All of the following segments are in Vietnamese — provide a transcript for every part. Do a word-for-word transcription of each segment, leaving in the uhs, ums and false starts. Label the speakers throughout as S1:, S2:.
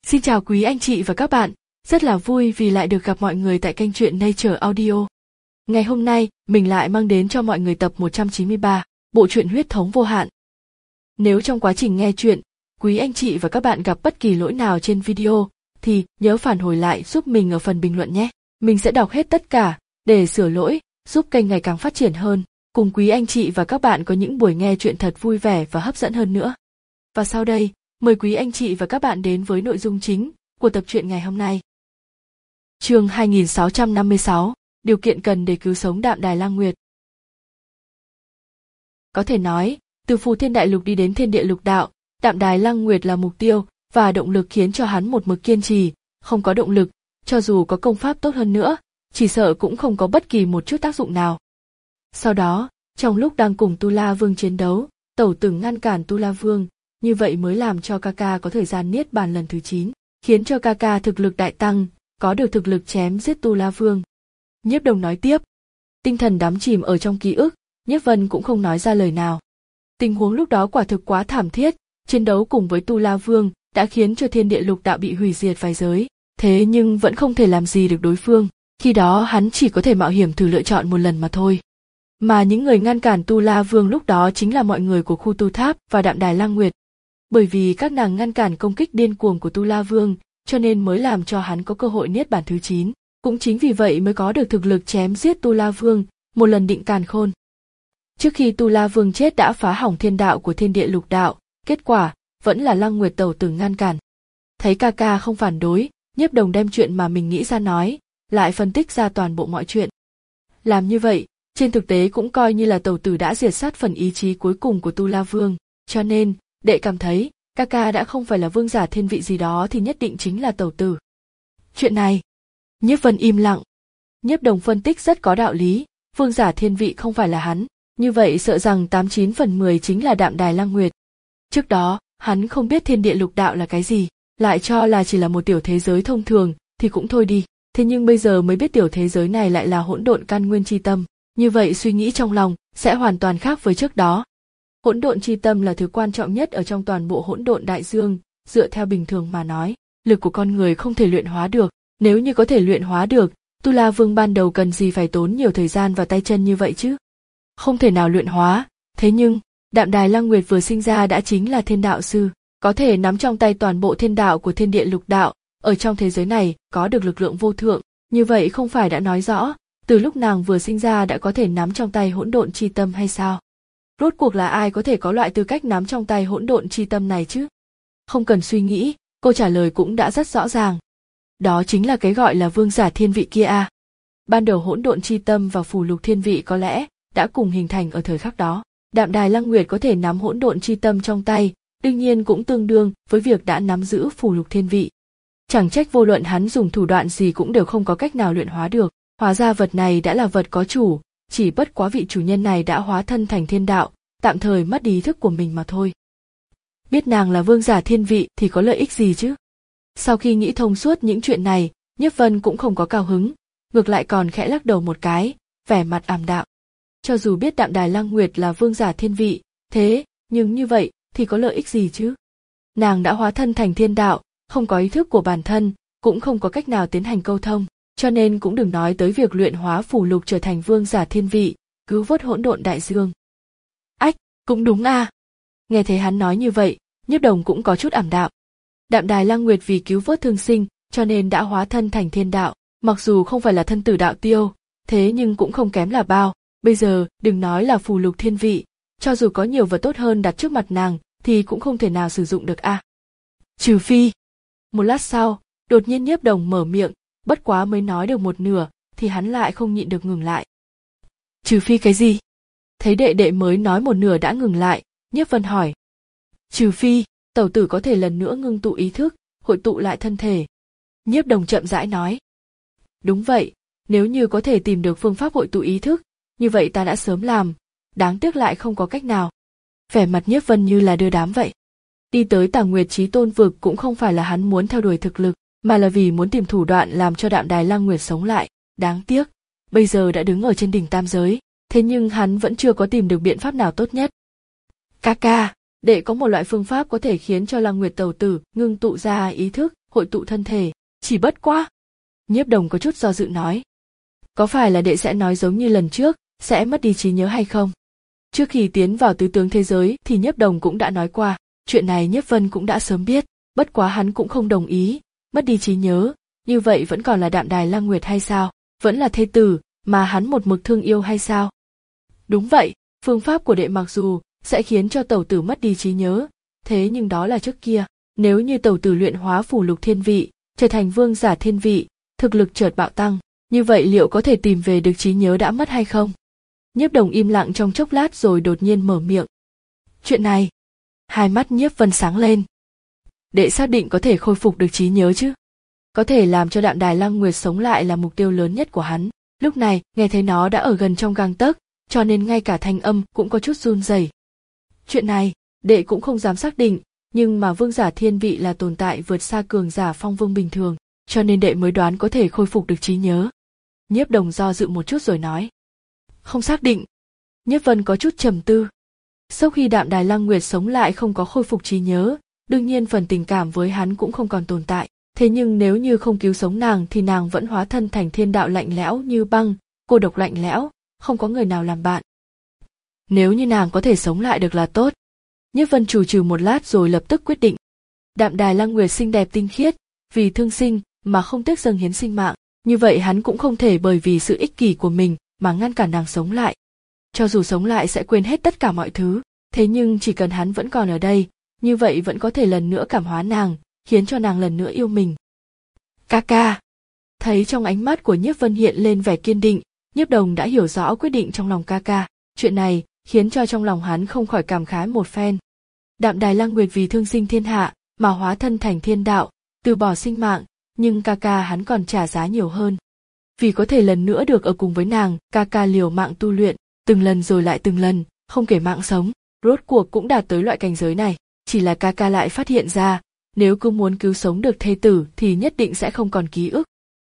S1: Xin chào quý anh chị và các bạn, rất là vui vì lại được gặp mọi người tại kênh truyện Nature Audio. Ngày hôm nay, mình lại mang đến cho mọi người tập một trăm chín mươi ba, bộ truyện Huyết thống vô hạn. Nếu trong quá trình nghe truyện, quý anh chị và các bạn gặp bất kỳ lỗi nào trên video, thì nhớ phản hồi lại giúp mình ở phần bình luận nhé. Mình sẽ đọc hết tất cả, để sửa lỗi, giúp kênh ngày càng phát triển hơn, cùng quý anh chị và các bạn có những buổi nghe truyện thật vui vẻ và hấp dẫn hơn nữa. Và sau đây, mời quý anh chị và các bạn đến với nội dung chính của tập truyện ngày hôm nay. Chương hai nghìn sáu trăm năm mươi sáu, điều kiện cần để cứu sống Đạm Đài Lang Nguyệt. Có thể nói, từ Phù Thiên Đại Lục đi đến Thiên Địa Lục Đạo, Đạm Đài Lang Nguyệt là mục tiêu và động lực khiến cho hắn một mực kiên trì. Không có động lực, cho dù có công pháp tốt hơn nữa, chỉ sợ cũng không có bất kỳ một chút tác dụng nào. Sau đó, trong lúc đang cùng Tu La Vương chiến đấu, Tẩu Tử ngăn cản Tu La Vương, như vậy mới làm cho Kaka có thời gian niết bàn lần thứ chín, khiến cho Kaka thực lực đại tăng, có được thực lực chém giết Tu La Vương. Nhiếp Đồng nói tiếp, tinh thần đắm chìm ở trong ký ức, Nhiếp Vân cũng không nói ra lời nào. Tình huống lúc đó quả thực quá thảm thiết, chiến đấu cùng với Tu La Vương đã khiến cho Thiên Địa Lục Đạo bị hủy diệt vài giới, thế nhưng vẫn không thể làm gì được đối phương, khi đó hắn chỉ có thể mạo hiểm thử lựa chọn một lần mà thôi. Mà những người ngăn cản Tu La Vương lúc đó chính là mọi người của khu tu tháp và Đạm Đài Lang Nguyệt. Bởi vì các nàng ngăn cản công kích điên cuồng của Tu La Vương, cho nên mới làm cho hắn có cơ hội niết bàn thứ chín, cũng chính vì vậy mới có được thực lực chém giết Tu La Vương, một lần định càn khôn. Trước khi Tu La Vương chết đã phá hỏng thiên đạo của Thiên Địa Lục Đạo, kết quả vẫn là Lang Nguyệt Tẩu Tử ngăn cản. Thấy Kaka không phản đối, Nhiếp Đồng đem chuyện mà mình nghĩ ra nói, lại phân tích ra toàn bộ mọi chuyện. Làm như vậy, trên thực tế cũng coi như là Tẩu Tử đã diệt sát phần ý chí cuối cùng của Tu La Vương, cho nên đệ cảm thấy Kaka đã không phải là vương giả thiên vị gì đó thì nhất định chính là Tẩu Tử. Chuyện này, Nhiếp Vân im lặng. Nhiếp Đồng phân tích rất có đạo lý, vương giả thiên vị không phải là hắn, như vậy sợ rằng tám chín phần mười chính là Đạm Đài Lang Nguyệt. Trước đó, hắn không biết Thiên Địa Lục Đạo là cái gì, lại cho là chỉ là một tiểu thế giới thông thường thì cũng thôi đi, thế nhưng bây giờ mới biết tiểu thế giới này lại là hỗn độn căn nguyên chi tâm, như vậy suy nghĩ trong lòng sẽ hoàn toàn khác với trước đó. Hỗn độn chi tâm là thứ quan trọng nhất ở trong toàn bộ hỗn độn đại dương, dựa theo bình thường mà nói, lực của con người không thể luyện hóa được, nếu như có thể luyện hóa được, Tu La Vương ban đầu cần gì phải tốn nhiều thời gian và tay chân như vậy chứ? Không thể nào luyện hóa, thế nhưng, Đạm Đài Lang Nguyệt vừa sinh ra đã chính là thiên đạo sư, có thể nắm trong tay toàn bộ thiên đạo của Thiên Địa Lục Đạo, ở trong thế giới này có được lực lượng vô thượng, như vậy không phải đã nói rõ, từ lúc nàng vừa sinh ra đã có thể nắm trong tay hỗn độn chi tâm hay sao? Rốt cuộc là ai có thể có loại tư cách nắm trong tay hỗn độn chi tâm này chứ? Không cần suy nghĩ, câu trả lời cũng đã rất rõ ràng. Đó chính là cái gọi là vương giả thiên vị kia à. Ban đầu hỗn độn chi tâm và phù lục thiên vị có lẽ đã cùng hình thành ở thời khắc đó. Đạm Đài Lang Nguyệt có thể nắm hỗn độn chi tâm trong tay, đương nhiên cũng tương đương với việc đã nắm giữ phù lục thiên vị. Chẳng trách vô luận hắn dùng thủ đoạn gì cũng đều không có cách nào luyện hóa được, hóa ra vật này đã là vật có chủ. Chỉ bất quá vị chủ nhân này đã hóa thân thành thiên đạo, tạm thời mất ý thức của mình mà thôi. Biết nàng là vương giả thiên vị thì có lợi ích gì chứ? Sau khi nghĩ thông suốt những chuyện này, Nhiếp Vân cũng không có cao hứng, ngược lại còn khẽ lắc đầu một cái, vẻ mặt ảm đạm. Cho dù biết Đạm Đài Lang Nguyệt là vương giả thiên vị, thế nhưng như vậy thì có lợi ích gì chứ? Nàng đã hóa thân thành thiên đạo, không có ý thức của bản thân, cũng không có cách nào tiến hành câu thông. Cho nên cũng đừng nói tới việc luyện hóa phù lục trở thành vương giả thiên vị, cứu vớt hỗn độn đại dương. Ách, cũng đúng à. Nghe thấy hắn nói như vậy, Nhiếp Đồng cũng có chút ảm đạm. Đạm Đài Lang Nguyệt vì cứu vớt thương sinh, cho nên đã hóa thân thành thiên đạo, mặc dù không phải là thân tử đạo tiêu, thế nhưng cũng không kém là bao. Bây giờ, đừng nói là phù lục thiên vị, cho dù có nhiều vật tốt hơn đặt trước mặt nàng, thì cũng không thể nào sử dụng được à. Trừ phi. Một lát sau, đột nhiên Nhiếp Đồng mở miệng, bất quá mới nói được một nửa, thì hắn lại không nhịn được ngừng lại. Trừ phi cái gì? Thấy đệ đệ mới nói một nửa đã ngừng lại, Nhiếp Vân hỏi. Trừ phi, Tẩu Tử có thể lần nữa ngưng tụ ý thức, hội tụ lại thân thể. Nhiếp Đồng chậm rãi nói. Đúng vậy, nếu như có thể tìm được phương pháp hội tụ ý thức, như vậy ta đã sớm làm, đáng tiếc lại không có cách nào. Vẻ mặt Nhiếp Vân như là đưa đám vậy. Đi tới Tà Nguyệt Chí Tôn vực cũng không phải là hắn muốn theo đuổi thực lực, mà là vì muốn tìm thủ đoạn làm cho Đạm Đài Lang Nguyệt sống lại. Đáng tiếc, bây giờ đã đứng ở trên đỉnh tam giới, thế nhưng hắn vẫn chưa có tìm được biện pháp nào tốt nhất. Kaka, đệ có một loại phương pháp có thể khiến cho Lang Nguyệt Tẩu Tử ngưng tụ ra ý thức, hội tụ thân thể, chỉ bất quá. Nhiếp Đồng có chút do dự nói. Có phải là đệ sẽ nói giống như lần trước, sẽ mất đi trí nhớ hay không? Trước khi tiến vào tứ tướng thế giới thì Nhiếp Đồng cũng đã nói qua, chuyện này Nhiếp Vân cũng đã sớm biết, bất quá hắn cũng không đồng ý, mất đi trí nhớ, như vậy vẫn còn là Đạm Đài Lăng Nguyệt hay sao? Vẫn là thê tử mà hắn một mực thương yêu hay sao? Đúng vậy, phương pháp của đệ mặc dù sẽ khiến cho tẩu tử mất đi trí nhớ, thế nhưng đó là trước kia, nếu như tẩu tử luyện hóa phủ lục thiên vị, trở thành vương giả thiên vị, thực lực chợt bạo tăng, như vậy liệu có thể tìm về được trí nhớ đã mất hay không? Nhiếp Đồng im lặng trong chốc lát rồi đột nhiên mở miệng. Chuyện này, hai mắt Nhiếp Vân sáng lên. Đệ xác định có thể khôi phục được trí nhớ chứ? Có thể làm cho Đạm Đài Lăng Nguyệt sống lại là mục tiêu lớn nhất của hắn. Lúc này, nghe thấy nó đã ở gần trong gang tấc, cho nên ngay cả thanh âm cũng có chút run rẩy. Chuyện này, đệ cũng không dám xác định, nhưng mà vương giả thiên vị là tồn tại vượt xa cường giả phong vương bình thường, cho nên đệ mới đoán có thể khôi phục được trí nhớ. Nhiếp Đồng do dự một chút rồi nói. Không xác định. Nhiếp Vân có chút trầm tư. Sau khi Đạm Đài Lăng Nguyệt sống lại không có khôi phục trí nhớ, đương nhiên phần tình cảm với hắn cũng không còn tồn tại. Thế nhưng nếu như không cứu sống nàng thì nàng vẫn hóa thân thành thiên đạo lạnh lẽo như băng, cô độc lạnh lẽo, không có người nào làm bạn. Nếu như nàng có thể sống lại được là tốt. Nhiếp Vân trù trừ một lát rồi lập tức quyết định. Đạm Đài Lăng Nguyệt xinh đẹp tinh khiết, vì thương sinh mà không tiếc dâng hiến sinh mạng, như vậy hắn cũng không thể bởi vì sự ích kỷ của mình mà ngăn cản nàng sống lại. Cho dù sống lại sẽ quên hết tất cả mọi thứ, thế nhưng chỉ cần hắn vẫn còn ở đây, như vậy vẫn có thể lần nữa cảm hóa nàng, khiến cho nàng lần nữa yêu mình. Ca ca. Thấy trong ánh mắt của Nhiếp Vân hiện lên vẻ kiên định, Nhiếp Đồng đã hiểu rõ quyết định trong lòng ca ca. Chuyện này khiến cho trong lòng hắn không khỏi cảm khái một phen. Đạm Đài Lăng Nguyệt vì thương sinh thiên hạ mà hóa thân thành thiên đạo, từ bỏ sinh mạng, nhưng ca ca hắn còn trả giá nhiều hơn. Vì có thể lần nữa được ở cùng với nàng, ca ca liều mạng tu luyện, từng lần rồi lại từng lần, không kể mạng sống, rốt cuộc cũng đạt tới loại cảnh giới này. Chỉ là ca ca lại phát hiện ra, nếu cứ muốn cứu sống được thê tử thì nhất định sẽ không còn ký ức.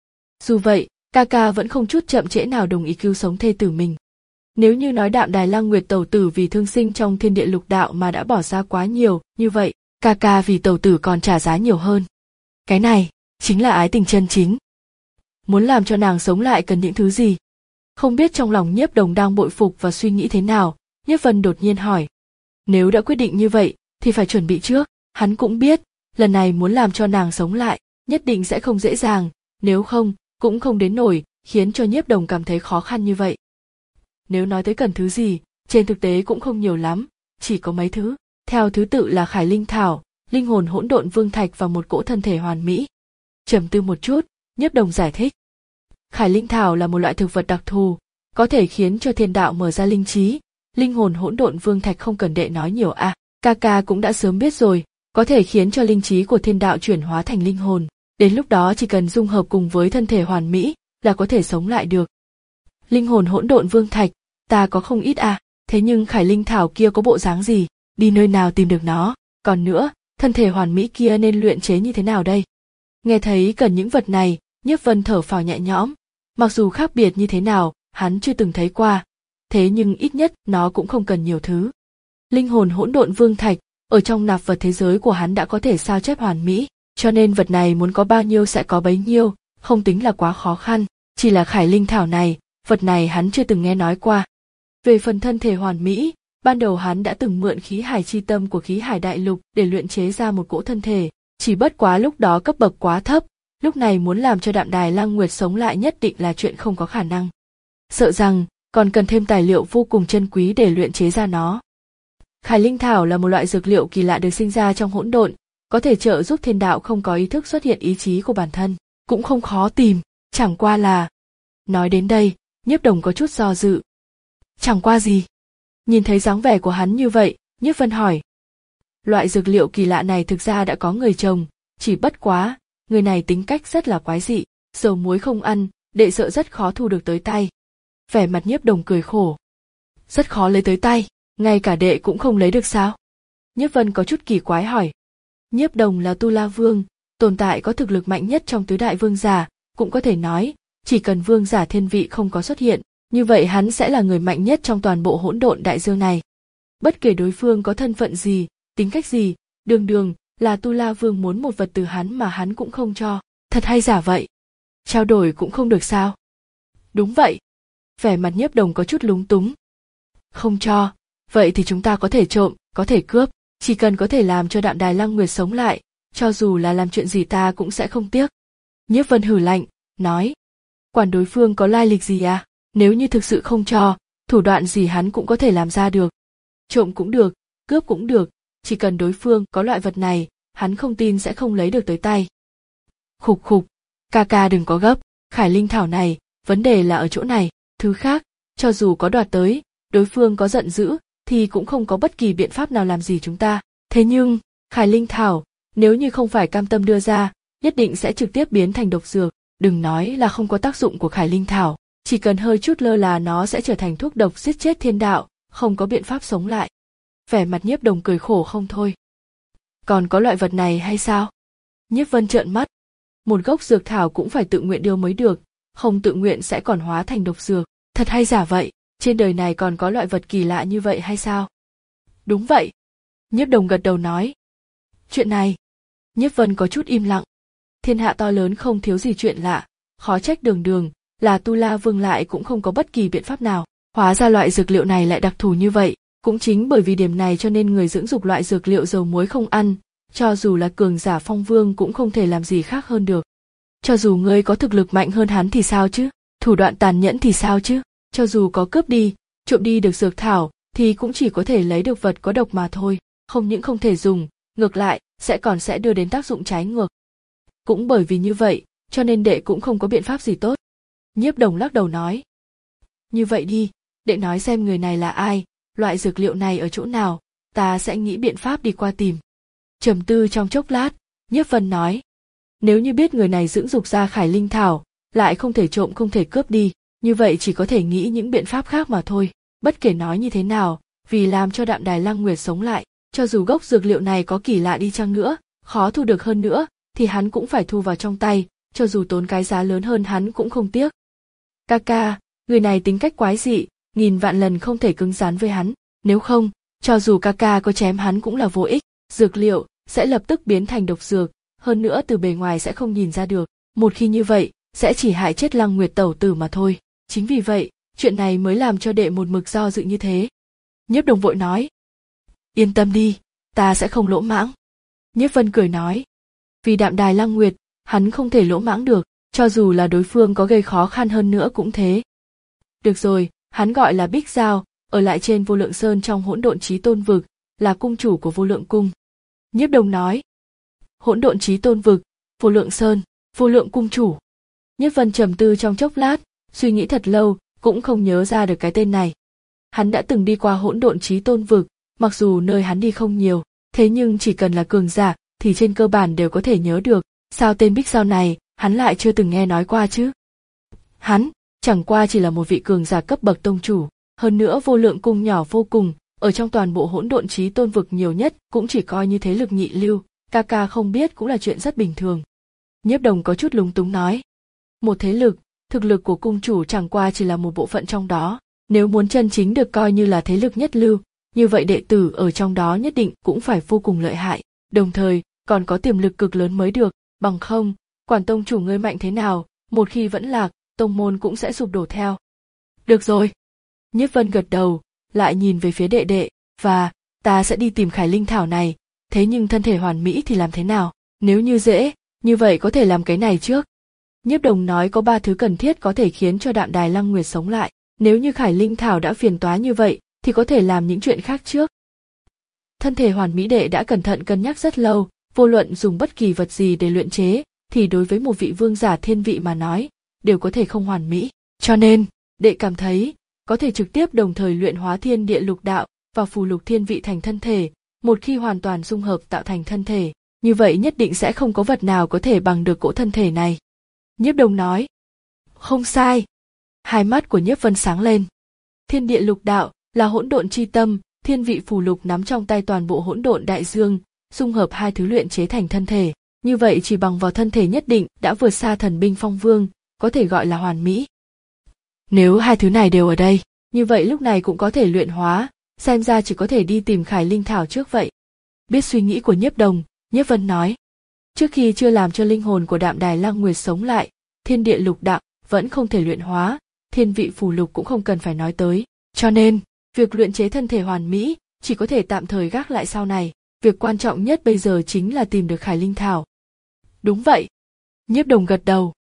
S1: Dù vậy, ca ca vẫn không chút chậm trễ nào đồng ý cứu sống thê tử mình. Nếu như nói Đạm Đài Lăng Nguyệt tẩu tử vì thương sinh trong thiên địa lục đạo mà đã bỏ ra quá nhiều, như vậy, ca ca vì tẩu tử còn trả giá nhiều hơn. Cái này, chính là ái tình chân chính. Muốn làm cho nàng sống lại cần những thứ gì? Không biết trong lòng Nhiếp Đồng đang bội phục và suy nghĩ thế nào, Nhiếp Vân đột nhiên hỏi. Nếu đã quyết định như vậy, thì phải chuẩn bị trước, hắn cũng biết, lần này muốn làm cho nàng sống lại, nhất định sẽ không dễ dàng, nếu không, cũng không đến nổi, khiến cho Nhiếp Đồng cảm thấy khó khăn như vậy. Nếu nói tới cần thứ gì, trên thực tế cũng không nhiều lắm, chỉ có mấy thứ, theo thứ tự là Khải Linh Thảo, linh hồn hỗn độn vương thạch và một cỗ thân thể hoàn mỹ. Trầm tư một chút, Nhiếp Đồng giải thích. Khải Linh Thảo là một loại thực vật đặc thù, có thể khiến cho thiên đạo mở ra linh trí, linh hồn hỗn độn vương thạch không cần đệ nói nhiều à, ca ca cũng đã sớm biết rồi, có thể khiến cho linh trí của thiên đạo chuyển hóa thành linh hồn, đến lúc đó chỉ cần dung hợp cùng với thân thể hoàn mỹ là có thể sống lại được. Linh hồn hỗn độn vương thạch, ta có không ít à, thế nhưng Khải Linh Thảo kia có bộ dáng gì, đi nơi nào tìm được nó, còn nữa, thân thể hoàn mỹ kia nên luyện chế như thế nào đây? Nghe thấy cần những vật này, Nhiếp Vân thở phào nhẹ nhõm, mặc dù khác biệt như thế nào, hắn chưa từng thấy qua, thế nhưng ít nhất nó cũng không cần nhiều thứ. Linh hồn hỗn độn vương thạch, ở trong nạp vật thế giới của hắn đã có thể sao chép hoàn mỹ, cho nên vật này muốn có bao nhiêu sẽ có bấy nhiêu, không tính là quá khó khăn, chỉ là Khải Linh Thảo này, vật này hắn chưa từng nghe nói qua. Về phần thân thể hoàn mỹ, ban đầu hắn đã từng mượn khí hải chi tâm của khí hải đại lục để luyện chế ra một cỗ thân thể, chỉ bất quá lúc đó cấp bậc quá thấp, lúc này muốn làm cho Đạm Đài Lăng Nguyệt sống lại nhất định là chuyện không có khả năng. Sợ rằng, còn cần thêm tài liệu vô cùng chân quý để luyện chế ra nó. Khải Linh Thảo là một loại dược liệu kỳ lạ được sinh ra trong hỗn độn, có thể trợ giúp thiên đạo không có ý thức xuất hiện ý chí của bản thân, cũng không khó tìm, chẳng qua là... Nói đến đây, Nhiếp Đồng có chút do dự. Chẳng qua gì? Nhìn thấy dáng vẻ của hắn như vậy, Nhiếp Vân hỏi. Loại dược liệu kỳ lạ này thực ra đã có người trồng, chỉ bất quá, người này tính cách rất là quái dị, dầu muối không ăn, đệ sợ rất khó thu được tới tay. Vẻ mặt Nhiếp Đồng cười khổ. Rất khó lấy tới tay, ngay cả đệ cũng không lấy được sao? Nhiếp Vân có chút kỳ quái hỏi. Nhiếp Đồng là Tu La Vương, tồn tại có thực lực mạnh nhất trong tứ đại vương giả, cũng có thể nói, chỉ cần vương giả thiên vị không có xuất hiện, như vậy hắn sẽ là người mạnh nhất trong toàn bộ hỗn độn đại dương này. Bất kể đối phương có thân phận gì, tính cách gì, đường đường là Tu La Vương muốn một vật từ hắn mà hắn cũng không cho, thật hay giả vậy? Trao đổi cũng không được sao? Đúng vậy. Vẻ mặt Nhiếp Đồng có chút lúng túng. Không cho, vậy thì chúng ta có thể trộm, có thể cướp, chỉ cần có thể làm cho Đạm Đài Lăng Nguyệt sống lại, cho dù là làm chuyện gì ta cũng sẽ không tiếc. Nhiếp Vân hừ lạnh, nói, quản đối phương có lai lịch gì à, nếu như thực sự không cho, thủ đoạn gì hắn cũng có thể làm ra được. Trộm cũng được, cướp cũng được, chỉ cần đối phương có loại vật này, hắn không tin sẽ không lấy được tới tay. Khục khục, ca ca đừng có gấp, Khải Linh Thảo này, vấn đề là ở chỗ này, thứ khác, cho dù có đoạt tới, đối phương có giận dữ, thì cũng không có bất kỳ biện pháp nào làm gì chúng ta. Thế nhưng, Khải Linh Thảo, nếu như không phải cam tâm đưa ra, nhất định sẽ trực tiếp biến thành độc dược, đừng nói là không có tác dụng của Khải Linh Thảo, chỉ cần hơi chút lơ là nó sẽ trở thành thuốc độc giết chết thiên đạo, không có biện pháp sống lại. Vẻ mặt Nhiếp Đồng cười khổ không thôi. Còn có loại vật này hay sao? Nhiếp Vân trợn mắt. Một gốc dược thảo cũng phải tự nguyện điều mới được, không tự nguyện sẽ còn hóa thành độc dược, thật hay giả vậy? Trên đời này còn có loại vật kỳ lạ như vậy hay sao? Đúng vậy. Nhiếp Đồng gật đầu nói. Chuyện này, Nhiếp Vân có chút im lặng. Thiên hạ to lớn không thiếu gì chuyện lạ, khó trách đường đường, là Tu La Vương lại cũng không có bất kỳ biện pháp nào. Hóa ra loại dược liệu này lại đặc thù như vậy, cũng chính bởi vì điểm này cho nên người dưỡng dục loại dược liệu dầu muối không ăn, cho dù là cường giả phong vương cũng không thể làm gì khác hơn được. Cho dù ngươi có thực lực mạnh hơn hắn thì sao chứ, thủ đoạn tàn nhẫn thì sao chứ, cho dù có cướp đi, trộm đi được dược thảo, thì cũng chỉ có thể lấy được vật có độc mà thôi, không những không thể dùng, ngược lại, sẽ còn sẽ đưa đến tác dụng trái ngược. Cũng bởi vì như vậy, cho nên đệ cũng không có biện pháp gì tốt. Nhiếp Đồng lắc đầu nói. Như vậy đi, đệ nói xem người này là ai, loại dược liệu này ở chỗ nào, ta sẽ nghĩ biện pháp đi qua tìm. Trầm tư trong chốc lát, Nhiếp Vân nói. Nếu như biết người này dưỡng dục ra Khải Linh Thảo, lại không thể trộm không thể cướp đi, như vậy chỉ có thể nghĩ những biện pháp khác mà thôi. Bất kể nói như thế nào, vì làm cho Đạm Đài Lăng Nguyệt sống lại, cho dù gốc dược liệu này có kỳ lạ đi chăng nữa, khó thu được hơn nữa, thì hắn cũng phải thu vào trong tay, cho dù tốn cái giá lớn hơn hắn cũng không tiếc. Ca ca, người này tính cách quái dị, nghìn vạn lần không thể cứng rắn với hắn, nếu không, cho dù ca ca có chém hắn cũng là vô ích, dược liệu sẽ lập tức biến thành độc dược, hơn nữa từ bề ngoài sẽ không nhìn ra được, một khi như vậy, sẽ chỉ hại chết Lăng Nguyệt tẩu tử mà thôi. Chính vì vậy, chuyện này mới làm cho đệ một mực do dự như thế. Nhiếp Đồng vội nói. Yên tâm đi, ta sẽ không lỗ mãng. Nhiếp Vân cười nói. Vì Đạm Đài Lăng Nguyệt, hắn không thể lỗ mãng được, cho dù là đối phương có gây khó khăn hơn nữa cũng thế. Được rồi, hắn gọi là Bích Giao, ở lại trên Vô Lượng Sơn trong Hỗn Độn Chí Tôn Vực, là cung chủ của Vô Lượng Cung. Nhiếp Đồng nói. Hỗn Độn Chí Tôn Vực, Vô Lượng Sơn, Vô Lượng Cung chủ. Nhiếp Vân trầm tư trong chốc lát, suy nghĩ thật lâu, cũng không nhớ ra được cái tên này. Hắn đã từng đi qua Hỗn Độn Chí Tôn Vực, mặc dù nơi hắn đi không nhiều, thế nhưng chỉ cần là cường giả, thì trên cơ bản đều có thể nhớ được. Sao tên Bích Giao này, hắn lại chưa từng nghe nói qua chứ? Hắn, chẳng qua chỉ là một vị cường giả cấp bậc tông chủ, hơn nữa Vô Lượng Cung nhỏ vô cùng, ở trong toàn bộ Hỗn Độn Chí Tôn Vực nhiều nhất cũng chỉ coi như thế lực nhị lưu, ca ca không biết cũng là chuyện rất bình thường. Nhiếp Đồng có chút lúng túng nói. Một thế lực, thực lực của cung chủ chẳng qua chỉ là một bộ phận trong đó, nếu muốn chân chính được coi như là thế lực nhất lưu, như vậy đệ tử ở trong đó nhất định cũng phải vô cùng lợi hại, đồng thời còn có tiềm lực cực lớn mới được, bằng không, quản tông chủ ngươi mạnh thế nào, một khi vẫn lạc, tông môn cũng sẽ sụp đổ theo. Được rồi. Nhiếp Vân gật đầu, lại nhìn về phía đệ đệ, và, ta sẽ đi tìm Khải Linh Thảo này, thế nhưng thân thể hoàn mỹ thì làm thế nào, nếu như dễ, như vậy có thể làm cái này trước. Nhiếp Đồng nói có ba thứ cần thiết có thể khiến cho Đạm Đài Lăng Nguyệt sống lại, nếu như Khải Linh Thảo đã phiền toái như vậy, thì có thể làm những chuyện khác trước. Thân thể hoàn mỹ đệ đã cẩn thận cân nhắc rất lâu, vô luận dùng bất kỳ vật gì để luyện chế, thì đối với một vị vương giả thiên vị mà nói, đều có thể không hoàn mỹ. Cho nên, đệ cảm thấy, có thể trực tiếp đồng thời luyện hóa thiên địa lục đạo và phù lục thiên vị thành thân thể, một khi hoàn toàn dung hợp tạo thành thân thể, như vậy nhất định sẽ không có vật nào có thể bằng được cỗ thân thể này. Nhiếp Đồng nói. Không sai. Hai mắt của Nhiếp Vân sáng lên. Thiên địa lục đạo là hỗn độn chi tâm, thiên vị phù lục nắm trong tay toàn bộ hỗn độn đại dương, dung hợp hai thứ luyện chế thành thân thể, như vậy chỉ bằng vào thân thể nhất định đã vượt xa thần binh phong vương, có thể gọi là hoàn mỹ. Nếu hai thứ này đều ở đây, như vậy lúc này cũng có thể luyện hóa, xem ra chỉ có thể đi tìm Khải Linh Thảo trước vậy. Biết suy nghĩ của Nhiếp Đồng, Nhiếp Vân nói. Trước khi chưa làm cho linh hồn của Đạm Đài Lăng Nguyệt sống lại, thiên địa lục đạo vẫn không thể luyện hóa, thiên vị phù lục cũng không cần phải nói tới. Cho nên, việc luyện chế thân thể hoàn mỹ chỉ có thể tạm thời gác lại sau này. Việc quan trọng nhất bây giờ chính là tìm được Khải Linh Thảo. Đúng vậy. Nhiếp Đồng gật đầu.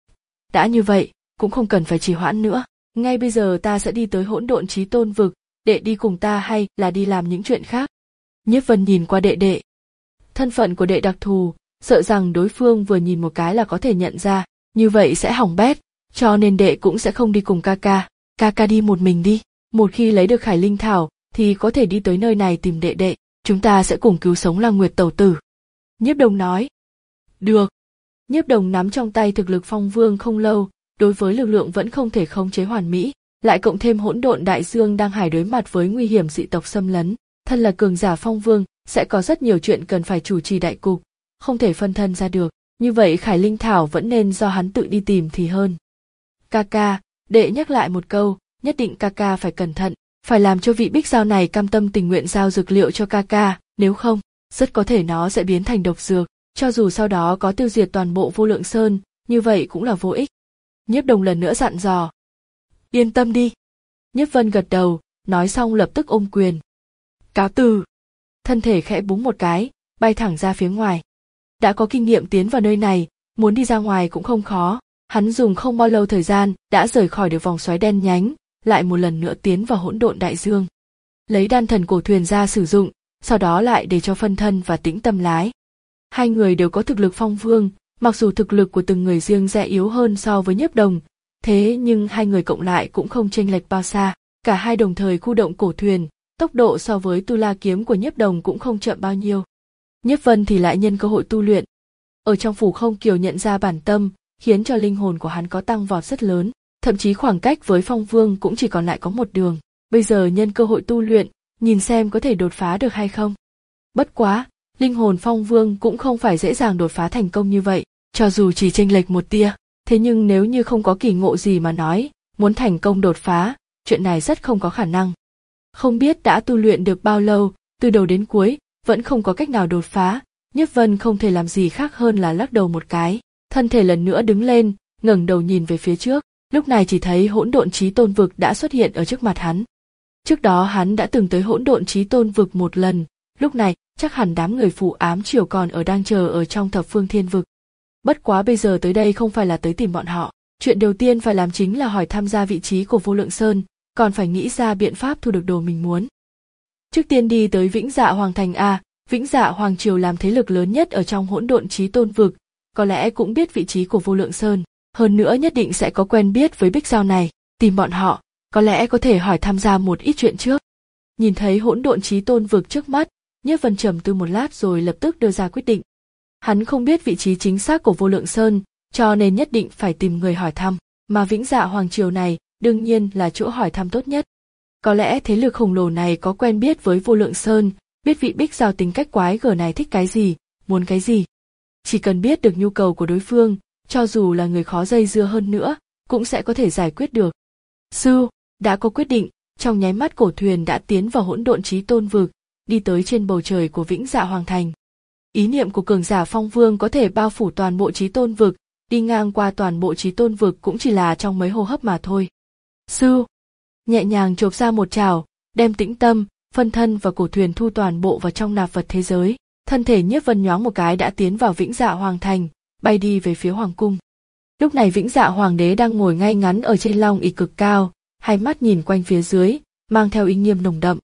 S1: Đã như vậy, cũng không cần phải trì hoãn nữa. Ngay bây giờ ta sẽ đi tới Hỗn Độn Chí Tôn vực, đệ đi cùng ta hay là đi làm những chuyện khác? Nhiếp Vân nhìn qua đệ đệ. Thân phận của đệ đặc thù, sợ rằng đối phương vừa nhìn một cái là có thể nhận ra, như vậy sẽ hỏng bét, cho nên đệ cũng sẽ không đi cùng ca ca. Ca ca đi một mình đi, một khi lấy được Khải Linh Thảo thì có thể đi tới nơi này tìm đệ đệ, chúng ta sẽ cùng cứu sống Lăng Nguyệt tẩu tử. Nhiếp Đồng nói. Được. Nhiếp Đồng nắm trong tay thực lực Phong Vương không lâu, đối với lực lượng vẫn không thể khống chế hoàn mỹ, lại cộng thêm hỗn độn đại dương đang hải đối mặt với nguy hiểm dị tộc xâm lấn, thân là cường giả Phong Vương sẽ có rất nhiều chuyện cần phải chủ trì đại cục, không thể phân thân ra được, như vậy Khải Linh Thảo vẫn nên do hắn tự đi tìm thì hơn. Ca ca, đệ nhắc lại một câu, nhất định ca ca phải cẩn thận, phải làm cho vị Bích Giao này cam tâm tình nguyện giao dược liệu cho ca ca, nếu không, rất có thể nó sẽ biến thành độc dược, cho dù sau đó có tiêu diệt toàn bộ Vô Lượng Sơn, như vậy cũng là vô ích. Nhiếp Đồng lần nữa dặn dò. Yên tâm đi. Nhiếp Vân gật đầu, nói xong lập tức ôm quyền. Cáo từ. Thân thể khẽ búng một cái, bay thẳng ra phía ngoài. Đã có kinh nghiệm tiến vào nơi này, muốn đi ra ngoài cũng không khó. Hắn dùng không bao lâu thời gian đã rời khỏi được vòng xoáy đen nhánh, lại một lần nữa tiến vào hỗn độn đại dương. Lấy đan thần cổ thuyền ra sử dụng, sau đó lại để cho phân thân và tĩnh tâm lái. Hai người đều có thực lực Phong Vương, mặc dù thực lực của từng người riêng rẽ yếu hơn so với Nhiếp Đồng, thế nhưng hai người cộng lại cũng không chênh lệch bao xa. Cả hai đồng thời khu động cổ thuyền, tốc độ so với Tu La kiếm của Nhiếp Đồng cũng không chậm bao nhiêu. Nhiếp Vân thì lại nhân cơ hội tu luyện. Ở trong phủ không kiều nhận ra bản tâm, khiến cho linh hồn của hắn có tăng vọt rất lớn, thậm chí khoảng cách với Phong Vương cũng chỉ còn lại có một đường. Bây giờ nhân cơ hội tu luyện, nhìn xem có thể đột phá được hay không. Bất quá, linh hồn Phong Vương cũng không phải dễ dàng đột phá thành công như vậy, cho dù chỉ chênh lệch một tia, thế nhưng nếu như không có kỳ ngộ gì mà nói, muốn thành công đột phá, chuyện này rất không có khả năng. Không biết đã tu luyện được bao lâu, từ đầu đến cuối, vẫn không có cách nào đột phá, Nhiếp Vân không thể làm gì khác hơn là lắc đầu một cái, thân thể lần nữa đứng lên, ngẩng đầu nhìn về phía trước, lúc này chỉ thấy Hỗn Độn Chí Tôn vực đã xuất hiện ở trước mặt hắn. Trước đó hắn đã từng tới Hỗn Độn Chí Tôn vực một lần, lúc này chắc hẳn đám người phù ám triều còn ở đang chờ ở trong Thập Phương Thiên vực. Bất quá bây giờ tới đây không phải là tới tìm bọn họ, chuyện đầu tiên phải làm chính là hỏi tham gia vị trí của Vô Lượng Sơn, còn phải nghĩ ra biện pháp thu được đồ mình muốn. Trước tiên đi tới Vĩnh Dạ Hoàng thành a, Vĩnh Dạ Hoàng triều làm thế lực lớn nhất ở trong Hỗn Độn Chí Tôn vực, có lẽ cũng biết vị trí của Vô Lượng Sơn, hơn nữa nhất định sẽ có quen biết với Bích Giao này, tìm bọn họ, có lẽ có thể hỏi tham gia một ít chuyện trước. Nhìn thấy Hỗn Độn Chí Tôn vực trước mắt, Nhiếp Vân trầm tư một lát rồi lập tức đưa ra quyết định. Hắn không biết vị trí chính xác của Vô Lượng Sơn, cho nên nhất định phải tìm người hỏi thăm, mà Vĩnh Dạ Hoàng triều này đương nhiên là chỗ hỏi thăm tốt nhất. Có lẽ thế lực khổng lồ này có quen biết với Vô Lượng Sơn, biết vị Bích Giao tính cách quái gở này thích cái gì, muốn cái gì. Chỉ cần biết được nhu cầu của đối phương, cho dù là người khó dây dưa hơn nữa, cũng sẽ có thể giải quyết được. Sư, đã có quyết định, trong nháy mắt cổ thuyền đã tiến vào Hỗn Độn Chí Tôn vực, đi tới trên bầu trời của Vĩnh Dạ Hoàng thành. Ý niệm của cường giả Phong Vương có thể bao phủ toàn bộ Chí Tôn vực, đi ngang qua toàn bộ Chí Tôn vực cũng chỉ là trong mấy hô hấp mà thôi. Sư, nhẹ nhàng chộp ra một chảo, đem tĩnh tâm, phân thân và cổ thuyền thu toàn bộ vào trong nạp vật thế giới. Thân thể Nhiếp Vân nhoáng một cái đã tiến vào Vĩnh Dạ Hoàng thành, bay đi về phía hoàng cung. Lúc này Vĩnh Dạ Hoàng đế đang ngồi ngay ngắn ở trên long ỷ cực cao, hai mắt nhìn quanh phía dưới, mang theo uy nghiêm nồng đậm.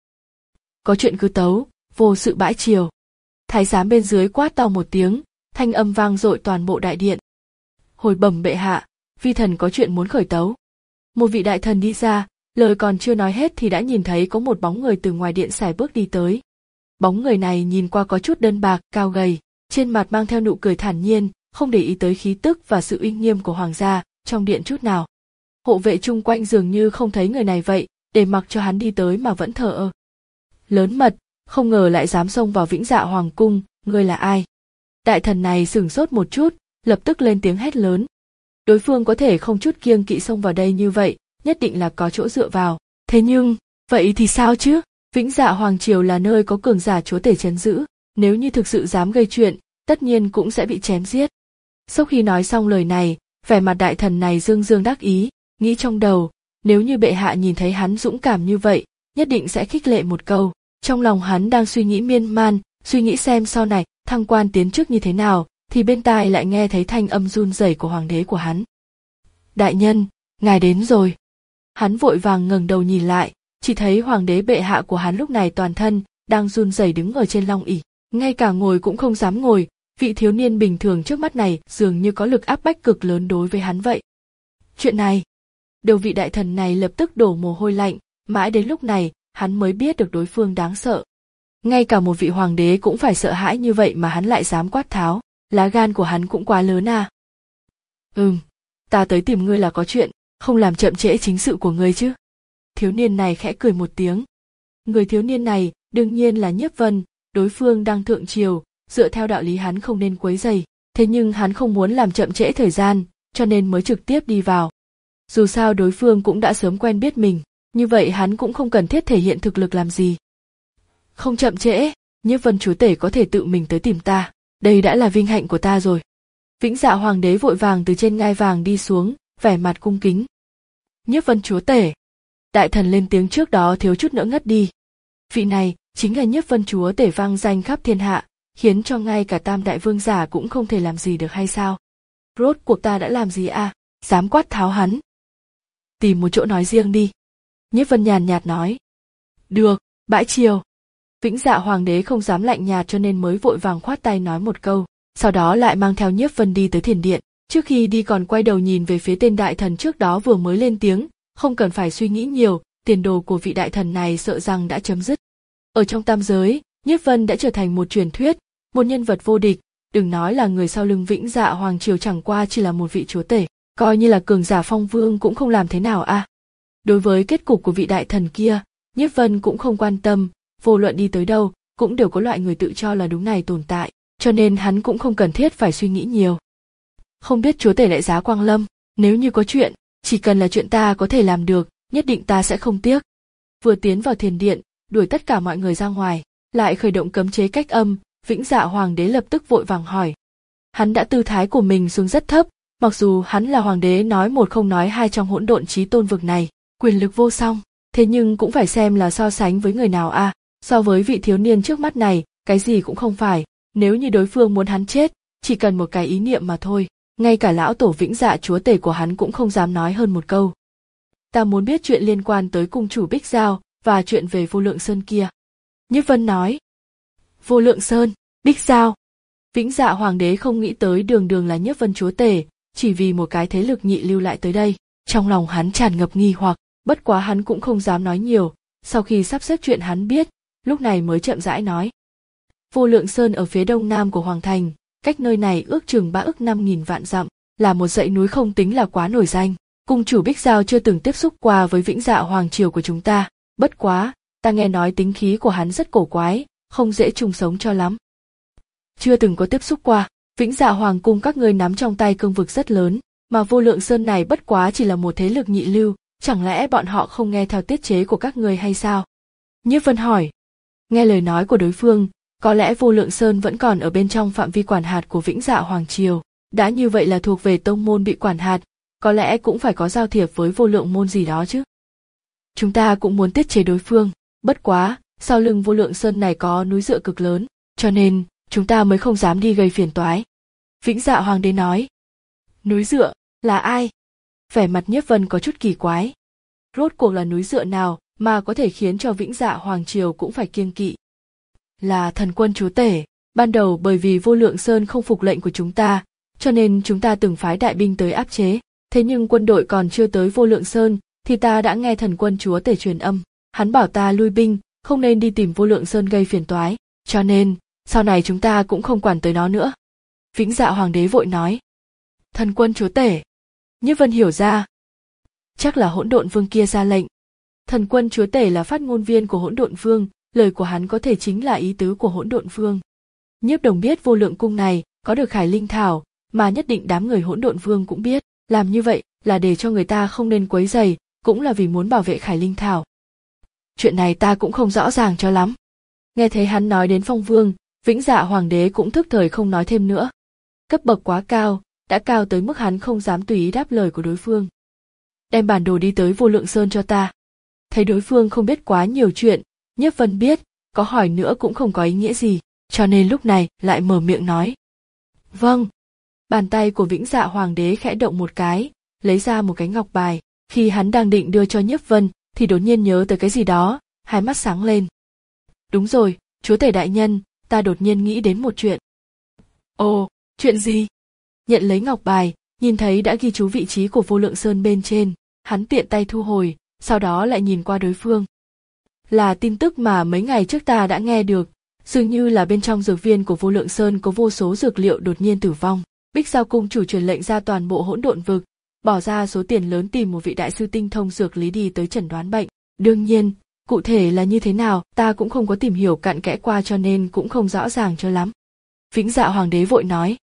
S1: Có chuyện cứ tấu, vô sự bãi triều. Thái giám bên dưới quát to một tiếng, thanh âm vang dội toàn bộ đại điện. Hồi bẩm bệ hạ, vi thần có chuyện muốn khởi tấu. Một vị đại thần đi ra, lời còn chưa nói hết thì đã nhìn thấy có một bóng người từ ngoài điện sải bước đi tới. Bóng người này nhìn qua có chút đơn bạc, cao gầy, trên mặt mang theo nụ cười thản nhiên, không để ý tới khí tức và sự uy nghiêm của hoàng gia trong điện chút nào. Hộ vệ chung quanh dường như không thấy người này vậy, để mặc cho hắn đi tới mà vẫn thờ ơ. Lớn mật, không ngờ lại dám xông vào Vĩnh Dạ Hoàng cung, ngươi là ai? Đại thần này sửng sốt một chút, lập tức lên tiếng hét lớn. Đối phương có thể không chút kiêng kỵ xông vào đây như vậy, nhất định là có chỗ dựa vào. Thế nhưng, vậy thì sao chứ? Vĩnh Dạ Hoàng triều là nơi có cường giả chúa tể trấn giữ, nếu như thực sự dám gây chuyện, tất nhiên cũng sẽ bị chém giết. Sau khi nói xong lời này, vẻ mặt đại thần này dương dương đắc ý, nghĩ trong đầu, nếu như bệ hạ nhìn thấy hắn dũng cảm như vậy, nhất định sẽ khích lệ một câu. Trong lòng hắn đang suy nghĩ miên man, suy nghĩ xem sau này thăng quan tiến chức như thế nào, thì bên tai lại nghe thấy thanh âm run rẩy của hoàng đế của hắn. Đại nhân, ngài đến rồi. Hắn vội vàng ngẩng đầu nhìn lại, chỉ thấy hoàng đế bệ hạ của hắn lúc này toàn thân đang run rẩy đứng ở trên long ỷ, ngay cả ngồi cũng không dám ngồi. Vị thiếu niên bình thường trước mắt này dường như có lực áp bách cực lớn đối với hắn vậy. Chuyện này, đầu vị đại thần này lập tức đổ mồ hôi lạnh, mãi đến lúc này hắn mới biết được đối phương đáng sợ. Ngay cả một vị hoàng đế cũng phải sợ hãi như vậy mà hắn lại dám quát tháo, lá gan của hắn cũng quá lớn à. Ừm, ta tới tìm ngươi là có chuyện, không làm chậm trễ chính sự của ngươi chứ. Thiếu niên này khẽ cười một tiếng. Người thiếu niên này đương nhiên là Nhiếp Vân, đối phương đang thượng triều, dựa theo đạo lý hắn không nên quấy rầy, thế nhưng hắn không muốn làm chậm trễ thời gian, cho nên mới trực tiếp đi vào. Dù sao đối phương cũng đã sớm quen biết mình, như vậy hắn cũng không cần thiết thể hiện thực lực làm gì. Không chậm trễ, Nhiếp Vân chúa tể có thể tự mình tới tìm ta, đây đã là vinh hạnh của ta rồi. Vĩnh Dạ hoàng đế vội vàng từ trên ngai vàng đi xuống, vẻ mặt cung kính. Nhiếp Vân chúa tể. Đại thần lên tiếng trước đó thiếu chút nữa ngất đi. Vị này chính là Nhiếp Vân chúa tể vang danh khắp thiên hạ, khiến cho ngay cả tam đại vương giả cũng không thể làm gì được hay sao? Rốt cuộc ta đã làm gì à? Dám quát tháo hắn. Tìm một chỗ nói riêng đi. Nhiếp Vân nhàn nhạt nói. Được, bãi triều. Vĩnh Dạ hoàng đế không dám lạnh nhạt cho nên mới vội vàng khoát tay nói một câu, sau đó lại mang theo Nhiếp Vân đi tới thiền điện. Trước khi đi còn quay đầu nhìn về phía tên đại thần trước đó vừa mới lên tiếng, không cần phải suy nghĩ nhiều, tiền đồ của vị đại thần này sợ rằng đã chấm dứt. Ở trong tam giới, Nhiếp Vân đã trở thành một truyền thuyết, một nhân vật vô địch, đừng nói là người sau lưng Vĩnh Dạ hoàng triều chẳng qua chỉ là một vị chúa tể, coi như là cường giả phong vương cũng không làm thế nào a. À. Đối với kết cục của vị đại thần kia, Nhiếp Vân cũng không quan tâm, vô luận đi tới đâu, cũng đều có loại người tự cho là đúng này tồn tại, cho nên hắn cũng không cần thiết phải suy nghĩ nhiều. Không biết chúa tể đại giá Quang Lâm, nếu như có chuyện, chỉ cần là chuyện ta có thể làm được, nhất định ta sẽ không tiếc. Vừa tiến vào thiền điện, đuổi tất cả mọi người ra ngoài, lại khởi động cấm chế cách âm, Vĩnh Dạ hoàng đế lập tức vội vàng hỏi. Hắn đã tư thái của mình xuống rất thấp, mặc dù hắn là hoàng đế nói một không nói hai trong hỗn độn chí tôn vực này, quyền lực vô song, thế nhưng cũng phải xem là so sánh với người nào a. À, so với vị thiếu niên trước mắt này, cái gì cũng không phải, nếu như đối phương muốn hắn chết, chỉ cần một cái ý niệm mà thôi, ngay cả lão tổ Vĩnh Dạ chúa tể của hắn cũng không dám nói hơn một câu. Ta muốn biết chuyện liên quan tới cung chủ Bích Giao và chuyện về Vô Lượng Sơn kia. Nhiếp Vân nói. Vô Lượng Sơn, Bích Giao. Vĩnh Dạ hoàng đế không nghĩ tới đường đường là Nhiếp Vân chúa tể, chỉ vì một cái thế lực nhị lưu lại tới đây, trong lòng hắn tràn ngập nghi hoặc, bất quá hắn cũng không dám nói nhiều, sau khi sắp xếp chuyện hắn biết, lúc này mới chậm rãi nói. Vô Lượng Sơn ở phía đông nam của Hoàng Thành, cách nơi này ước chừng ba ức năm nghìn vạn dặm, là một dãy núi không tính là quá nổi danh. Cung chủ Bích Giao chưa từng tiếp xúc qua với Vĩnh Dạ hoàng triều của chúng ta, bất quá, ta nghe nói tính khí của hắn rất cổ quái, không dễ chung sống cho lắm. Chưa từng có tiếp xúc qua, Vĩnh Dạ hoàng cung các ngươi nắm trong tay cương vực rất lớn, mà Vô Lượng Sơn này bất quá chỉ là một thế lực nhị lưu, chẳng lẽ bọn họ không nghe theo tiết chế của các ngươi hay sao? Nhiếp Vân hỏi. Nghe lời nói của đối phương, có lẽ Vô Lượng Sơn vẫn còn ở bên trong phạm vi quản hạt của Vĩnh Dạ hoàng triều, đã như vậy là thuộc về tông môn bị quản hạt, có lẽ cũng phải có giao thiệp với Vô Lượng môn gì đó chứ. Chúng ta cũng muốn tiết chế đối phương, bất quá, sau lưng Vô Lượng Sơn này có núi dựa cực lớn, cho nên chúng ta mới không dám đi gây phiền toái. Vĩnh Dạ hoàng đế nói. Núi dựa, là ai? Vẻ mặt Nhiếp Vân có chút kỳ quái. Rốt cuộc là núi dựa nào mà có thể khiến cho Vĩnh Dạ hoàng triều cũng phải kiêng kỵ? Là thần quân chúa tể, ban đầu bởi vì Vô Lượng Sơn không phục lệnh của chúng ta, cho nên chúng ta từng phái đại binh tới áp chế, thế nhưng quân đội còn chưa tới Vô Lượng Sơn, thì ta đã nghe thần quân chúa tể truyền âm, hắn bảo ta lui binh, không nên đi tìm Vô Lượng Sơn gây phiền toái, cho nên, sau này chúng ta cũng không quản tới nó nữa. Vĩnh Dạ hoàng đế vội nói. Thần quân chúa tể. Nhiếp Vân hiểu ra. Chắc là hỗn độn vương kia ra lệnh. Thần quân chúa tể là phát ngôn viên của hỗn độn vương, lời của hắn có thể chính là ý tứ của hỗn độn vương. Nhiếp Đồng biết Vô Lượng cung này có được Khải Linh thảo, mà nhất định đám người hỗn độn vương cũng biết, làm như vậy là để cho người ta không nên quấy rầy, cũng là vì muốn bảo vệ Khải Linh thảo. Chuyện này ta cũng không rõ ràng cho lắm. Nghe thấy hắn nói đến Phong Vương, Vĩnh Dạ Hoàng đế cũng thức thời không nói thêm nữa. Cấp bậc quá cao, đã cao tới mức hắn không dám tùy ý đáp lời của đối phương. Đem bản đồ đi tới Vô Lượng Sơn cho ta. Thấy đối phương không biết quá nhiều chuyện, Nhiếp Vân biết, có hỏi nữa cũng không có ý nghĩa gì, cho nên lúc này lại mở miệng nói. Vâng. Bàn tay của Vĩnh Dạ Hoàng đế khẽ động một cái, lấy ra một cái ngọc bài. Khi hắn đang định đưa cho Nhiếp Vân, thì đột nhiên nhớ tới cái gì đó, hai mắt sáng lên. Đúng rồi, chúa tể đại nhân, ta đột nhiên nghĩ đến một chuyện. Ồ, chuyện gì? Nhận lấy ngọc bài, nhìn thấy đã ghi chú vị trí của Vô Lượng Sơn bên trên, hắn tiện tay thu hồi, sau đó lại nhìn qua đối phương. Là tin tức mà mấy ngày trước ta đã nghe được, dường như là bên trong dược viên của Vô Lượng Sơn có vô số dược liệu đột nhiên tử vong. Bích Giao cung chủ truyền lệnh ra toàn bộ hỗn độn vực, bỏ ra số tiền lớn tìm một vị đại sư tinh thông dược lý đi tới chẩn đoán bệnh. Đương nhiên, cụ thể là như thế nào, ta cũng không có tìm hiểu cặn kẽ qua cho nên cũng không rõ ràng cho lắm. Vĩnh Dạ Hoàng đế vội nói.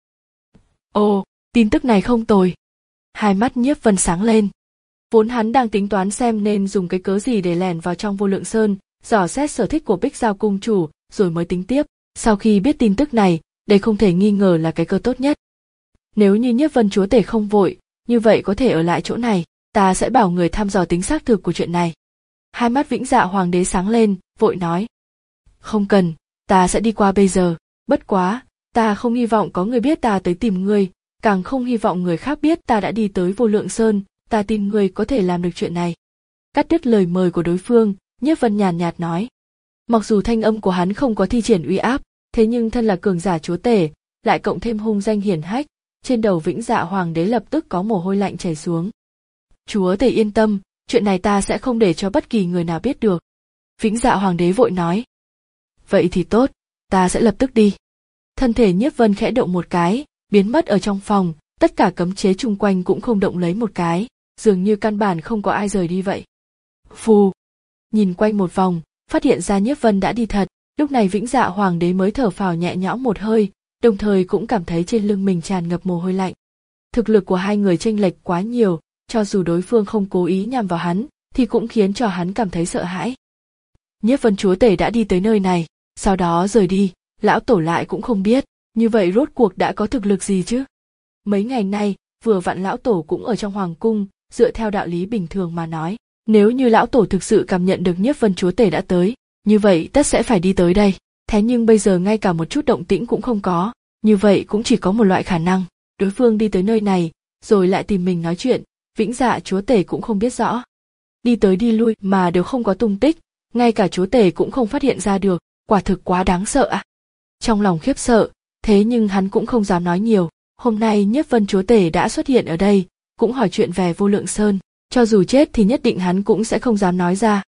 S1: Ồ, tin tức này không tồi. Hai mắt Nhiếp Vân sáng lên. Vốn hắn đang tính toán xem nên dùng cái cớ gì để lẻn vào trong Vô Lượng Sơn, dò xét sở thích của Bích Giao cung chủ, rồi mới tính tiếp. Sau khi biết tin tức này, đây không thể nghi ngờ là cái cơ tốt nhất. Nếu như Nhiếp Vân chúa tể không vội, như vậy có thể ở lại chỗ này, ta sẽ bảo người thăm dò tính xác thực của chuyện này. Hai mắt Vĩnh Dạ Hoàng đế sáng lên, vội nói. Không cần, ta sẽ đi qua bây giờ, bất quá, ta không hy vọng có người biết ta tới tìm ngươi, càng không hy vọng người khác biết ta đã đi tới Vô Lượng Sơn, ta tin ngươi có thể làm được chuyện này. Cắt đứt lời mời của đối phương, Nhiếp Vân nhàn nhạt nói. Mặc dù thanh âm của hắn không có thi triển uy áp, thế nhưng thân là cường giả chúa tể, lại cộng thêm hung danh hiển hách, trên đầu Vĩnh Dạ Hoàng đế lập tức có mồ hôi lạnh chảy xuống. Chúa tể yên tâm, chuyện này ta sẽ không để cho bất kỳ người nào biết được. Vĩnh Dạ Hoàng đế vội nói. Vậy thì tốt, ta sẽ lập tức đi. Thân thể Nhiếp Vân khẽ động một cái, biến mất ở trong phòng, tất cả cấm chế chung quanh cũng không động lấy một cái, dường như căn bản không có ai rời đi vậy. Phù! Nhìn quanh một vòng, phát hiện ra Nhiếp Vân đã đi thật, lúc này Vĩnh Dạ Hoàng đế mới thở phào nhẹ nhõm một hơi, đồng thời cũng cảm thấy trên lưng mình tràn ngập mồ hôi lạnh. Thực lực của hai người chênh lệch quá nhiều, cho dù đối phương không cố ý nhằm vào hắn, thì cũng khiến cho hắn cảm thấy sợ hãi. Nhiếp Vân chúa tể đã đi tới nơi này, sau đó rời đi, lão tổ lại cũng không biết, như vậy rốt cuộc đã có thực lực gì chứ? Mấy ngày nay, vừa vặn lão tổ cũng ở trong hoàng cung, dựa theo đạo lý bình thường mà nói, nếu như lão tổ thực sự cảm nhận được Nhiếp Vân chúa tể đã tới, như vậy tất sẽ phải đi tới đây. Thế nhưng bây giờ ngay cả một chút động tĩnh cũng không có, như vậy cũng chỉ có một loại khả năng, đối phương đi tới nơi này, rồi lại tìm mình nói chuyện, Vĩnh Dạ chúa tể cũng không biết rõ. Đi tới đi lui mà đều không có tung tích, ngay cả chúa tể cũng không phát hiện ra được, quả thực quá đáng sợ à. Trong lòng khiếp sợ, thế nhưng hắn cũng không dám nói nhiều, hôm nay Nhiếp Vân chúa tể đã xuất hiện ở đây, cũng hỏi chuyện về Vô Lượng Sơn, cho dù chết thì nhất định hắn cũng sẽ không dám nói ra.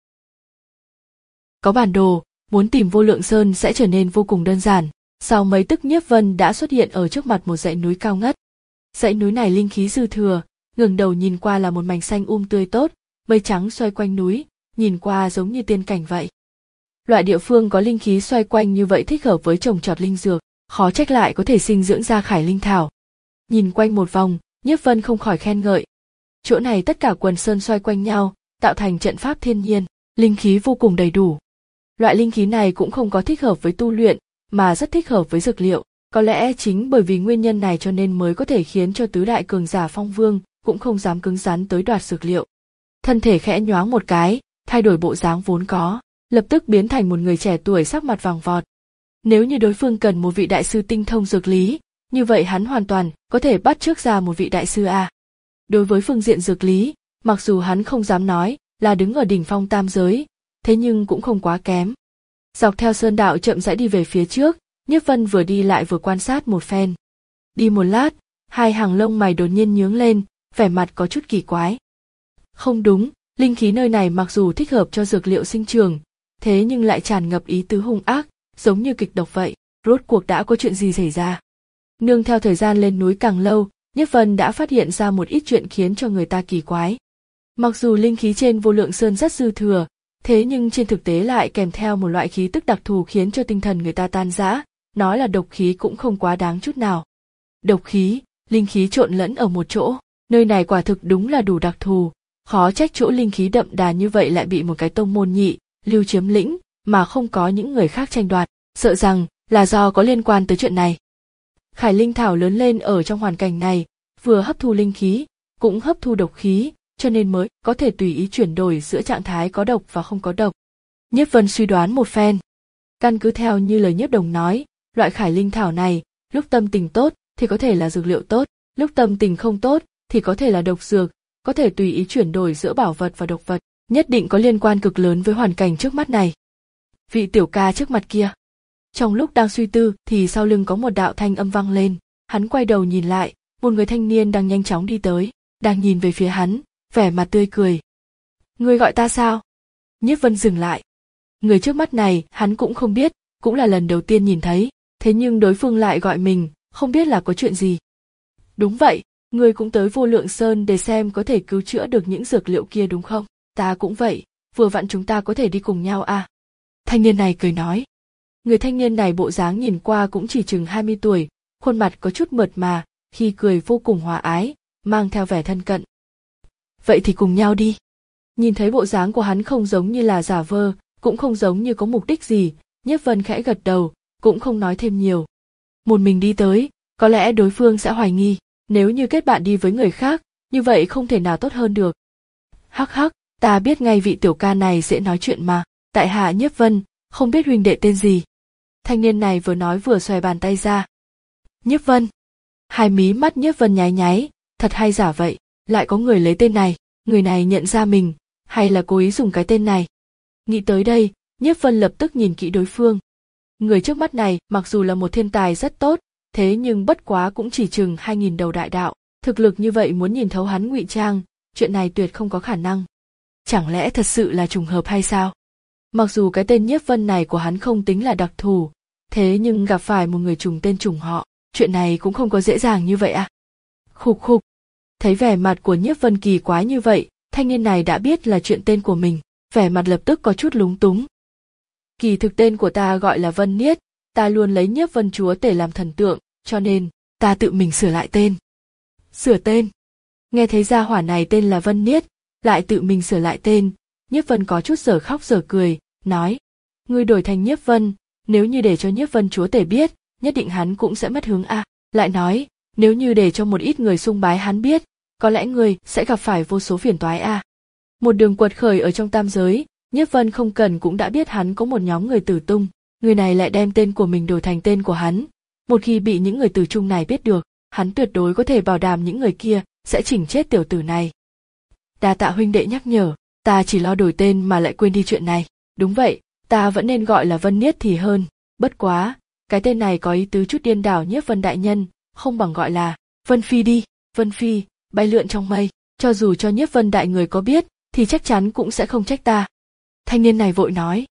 S1: Có bản đồ, muốn tìm Vô Lượng Sơn sẽ trở nên vô cùng đơn giản. Sau mấy tức Nhiếp Vân đã xuất hiện ở trước mặt một dãy núi cao ngất. Dãy núi này linh khí dư thừa, ngẩng đầu nhìn qua là một mảnh xanh um tươi tốt, mây trắng xoay quanh núi, nhìn qua giống như tiên cảnh vậy. Loại địa phương có linh khí xoay quanh như vậy thích hợp với trồng trọt linh dược, khó trách lại có thể sinh dưỡng ra khải linh thảo. Nhìn quanh một vòng, Nhiếp Vân không khỏi khen ngợi. Chỗ này tất cả quần sơn xoay quanh nhau, tạo thành trận pháp thiên nhiên, linh khí vô cùng đầy đủ. Loại linh khí này cũng không có thích hợp với tu luyện, mà rất thích hợp với dược liệu. Có lẽ chính bởi vì nguyên nhân này cho nên mới có thể khiến cho tứ đại cường giả Phong Vương cũng không dám cứng rắn tới đoạt dược liệu. Thân thể khẽ nhoáng một cái, thay đổi bộ dáng vốn có, lập tức biến thành một người trẻ tuổi sắc mặt vàng vọt. Nếu như đối phương cần một vị đại sư tinh thông dược lý, như vậy hắn hoàn toàn có thể bắt chước ra một vị đại sư A. Đối với phương diện dược lý, mặc dù hắn không dám nói là đứng ở đỉnh phong tam giới, thế nhưng cũng không quá kém. Dọc theo sơn đạo chậm rãi đi về phía trước, Nhiếp Vân vừa đi lại vừa quan sát một phen. Đi một lát, hai hàng lông mày đột nhiên nhướng lên, vẻ mặt có chút kỳ quái. Không đúng, linh khí nơi này mặc dù thích hợp cho dược liệu sinh trưởng, thế nhưng lại tràn ngập ý tứ hung ác, giống như kịch độc vậy, rốt cuộc đã có chuyện gì xảy ra. Nương theo thời gian lên núi càng lâu, Nhiếp Vân đã phát hiện ra một ít chuyện khiến cho người ta kỳ quái. Mặc dù linh khí trên Vô Lượng Sơn rất dư thừa, thế nhưng trên thực tế lại kèm theo một loại khí tức đặc thù khiến cho tinh thần người ta tan rã, nói là độc khí cũng không quá đáng chút nào. Độc khí, linh khí trộn lẫn ở một chỗ, nơi này quả thực đúng là đủ đặc thù, khó trách chỗ linh khí đậm đà như vậy lại bị một cái tông môn nhị lưu chiếm lĩnh, mà không có những người khác tranh đoạt, sợ rằng là do có liên quan tới chuyện này. Khải Linh Thảo lớn lên ở trong hoàn cảnh này, vừa hấp thu linh khí, cũng hấp thu độc khí, cho nên mới có thể tùy ý chuyển đổi giữa trạng thái có độc và không có độc. Nhiếp Vân suy đoán một phen. Căn cứ theo như lời Nhiếp Đồng nói, loại Khải Linh Thảo này, lúc tâm tình tốt thì có thể là dược liệu tốt, lúc tâm tình không tốt thì có thể là độc dược, có thể tùy ý chuyển đổi giữa bảo vật và độc vật, nhất định có liên quan cực lớn với hoàn cảnh trước mắt này. Vị tiểu ca trước mặt kia. Trong lúc đang suy tư thì sau lưng có một đạo thanh âm vang lên, hắn quay đầu nhìn lại, một người thanh niên đang nhanh chóng đi tới, đang nhìn về phía hắn, vẻ mặt tươi cười. Ngươi gọi ta sao? Nhiếp Vân dừng lại. Người trước mắt này hắn cũng không biết, cũng là lần đầu tiên nhìn thấy, thế nhưng đối phương lại gọi mình, không biết là có chuyện gì. Đúng vậy, ngươi cũng tới Vô Lượng Sơn để xem có thể cứu chữa được những dược liệu kia đúng không? Ta cũng vậy, vừa vặn chúng ta có thể đi cùng nhau à? Thanh niên này cười nói. Người thanh niên này bộ dáng nhìn qua cũng chỉ chừng hai mươi tuổi, khuôn mặt có chút mượt mà, khi cười vô cùng hòa ái, mang theo vẻ thân cận. Vậy thì cùng nhau đi. Nhìn thấy bộ dáng của hắn không giống như là giả vờ, cũng không giống như có mục đích gì, Nhiếp Vân khẽ gật đầu, cũng không nói thêm nhiều. Một mình đi tới, có lẽ đối phương sẽ hoài nghi, nếu như kết bạn đi với người khác, như vậy không thể nào tốt hơn được. Hắc hắc, ta biết ngay vị tiểu ca này dễ nói chuyện mà, tại hạ Nhiếp Vân, không biết huynh đệ tên gì. Thanh niên này vừa nói vừa xòe bàn tay ra. Nhiếp Vân. Hai mí mắt Nhiếp Vân nháy nháy, thật hay giả vậy, lại có người lấy tên này, người này nhận ra mình, hay là cố ý dùng cái tên này. Nghĩ tới đây, Nhiếp Vân lập tức nhìn kỹ đối phương. Người trước mắt này mặc dù là một thiên tài rất tốt, thế nhưng bất quá cũng chỉ chừng hai nghìn đầu đại đạo, thực lực như vậy muốn nhìn thấu hắn ngụy trang, chuyện này tuyệt không có khả năng. Chẳng lẽ thật sự là trùng hợp hay sao? Mặc dù cái tên Nhiếp Vân này của hắn không tính là đặc thù, thế nhưng gặp phải một người trùng tên trùng họ, chuyện này cũng không có dễ dàng như vậy à? Khục khục. Thấy vẻ mặt của Nhiếp Vân kỳ quái như vậy, thanh niên này đã biết là chuyện tên của mình, vẻ mặt lập tức có chút lúng túng. Kỳ thực tên của ta gọi là Vân Niết, ta luôn lấy Nhiếp Vân Chúa Tể làm thần tượng, cho nên ta tự mình sửa lại tên. Sửa tên? Nghe thấy gia hỏa này tên là Vân Niết, lại tự mình sửa lại tên, Nhiếp Vân có chút dở khóc dở cười, nói: ngươi đổi thành Nhiếp Vân, nếu như để cho Nhiếp Vân Chúa Tể biết, nhất định hắn cũng sẽ mất hứng a. Lại nói, nếu như để cho một ít người sung bái hắn biết, có lẽ ngươi sẽ gặp phải vô số phiền toái a. Một đường quật khởi ở trong tam giới, Nhiếp Vân không cần cũng đã biết hắn có một nhóm người tử tung, người này lại đem tên của mình đổi thành tên của hắn. Một khi bị những người tử trung này biết được, hắn tuyệt đối có thể bảo đảm những người kia sẽ chỉnh chết tiểu tử này. Đa tạ huynh đệ nhắc nhở, ta chỉ lo đổi tên mà lại quên đi chuyện này. Đúng vậy, ta vẫn nên gọi là Vân Niết thì hơn, bất quá, cái tên này có ý tứ chút điên đảo. Nhiếp Vân đại nhân, không bằng gọi là Vân Phi đi. Vân Phi, bay lượn trong mây, cho dù cho Nhiếp Vân đại người có biết, thì chắc chắn cũng sẽ không trách ta. Thanh niên này vội nói.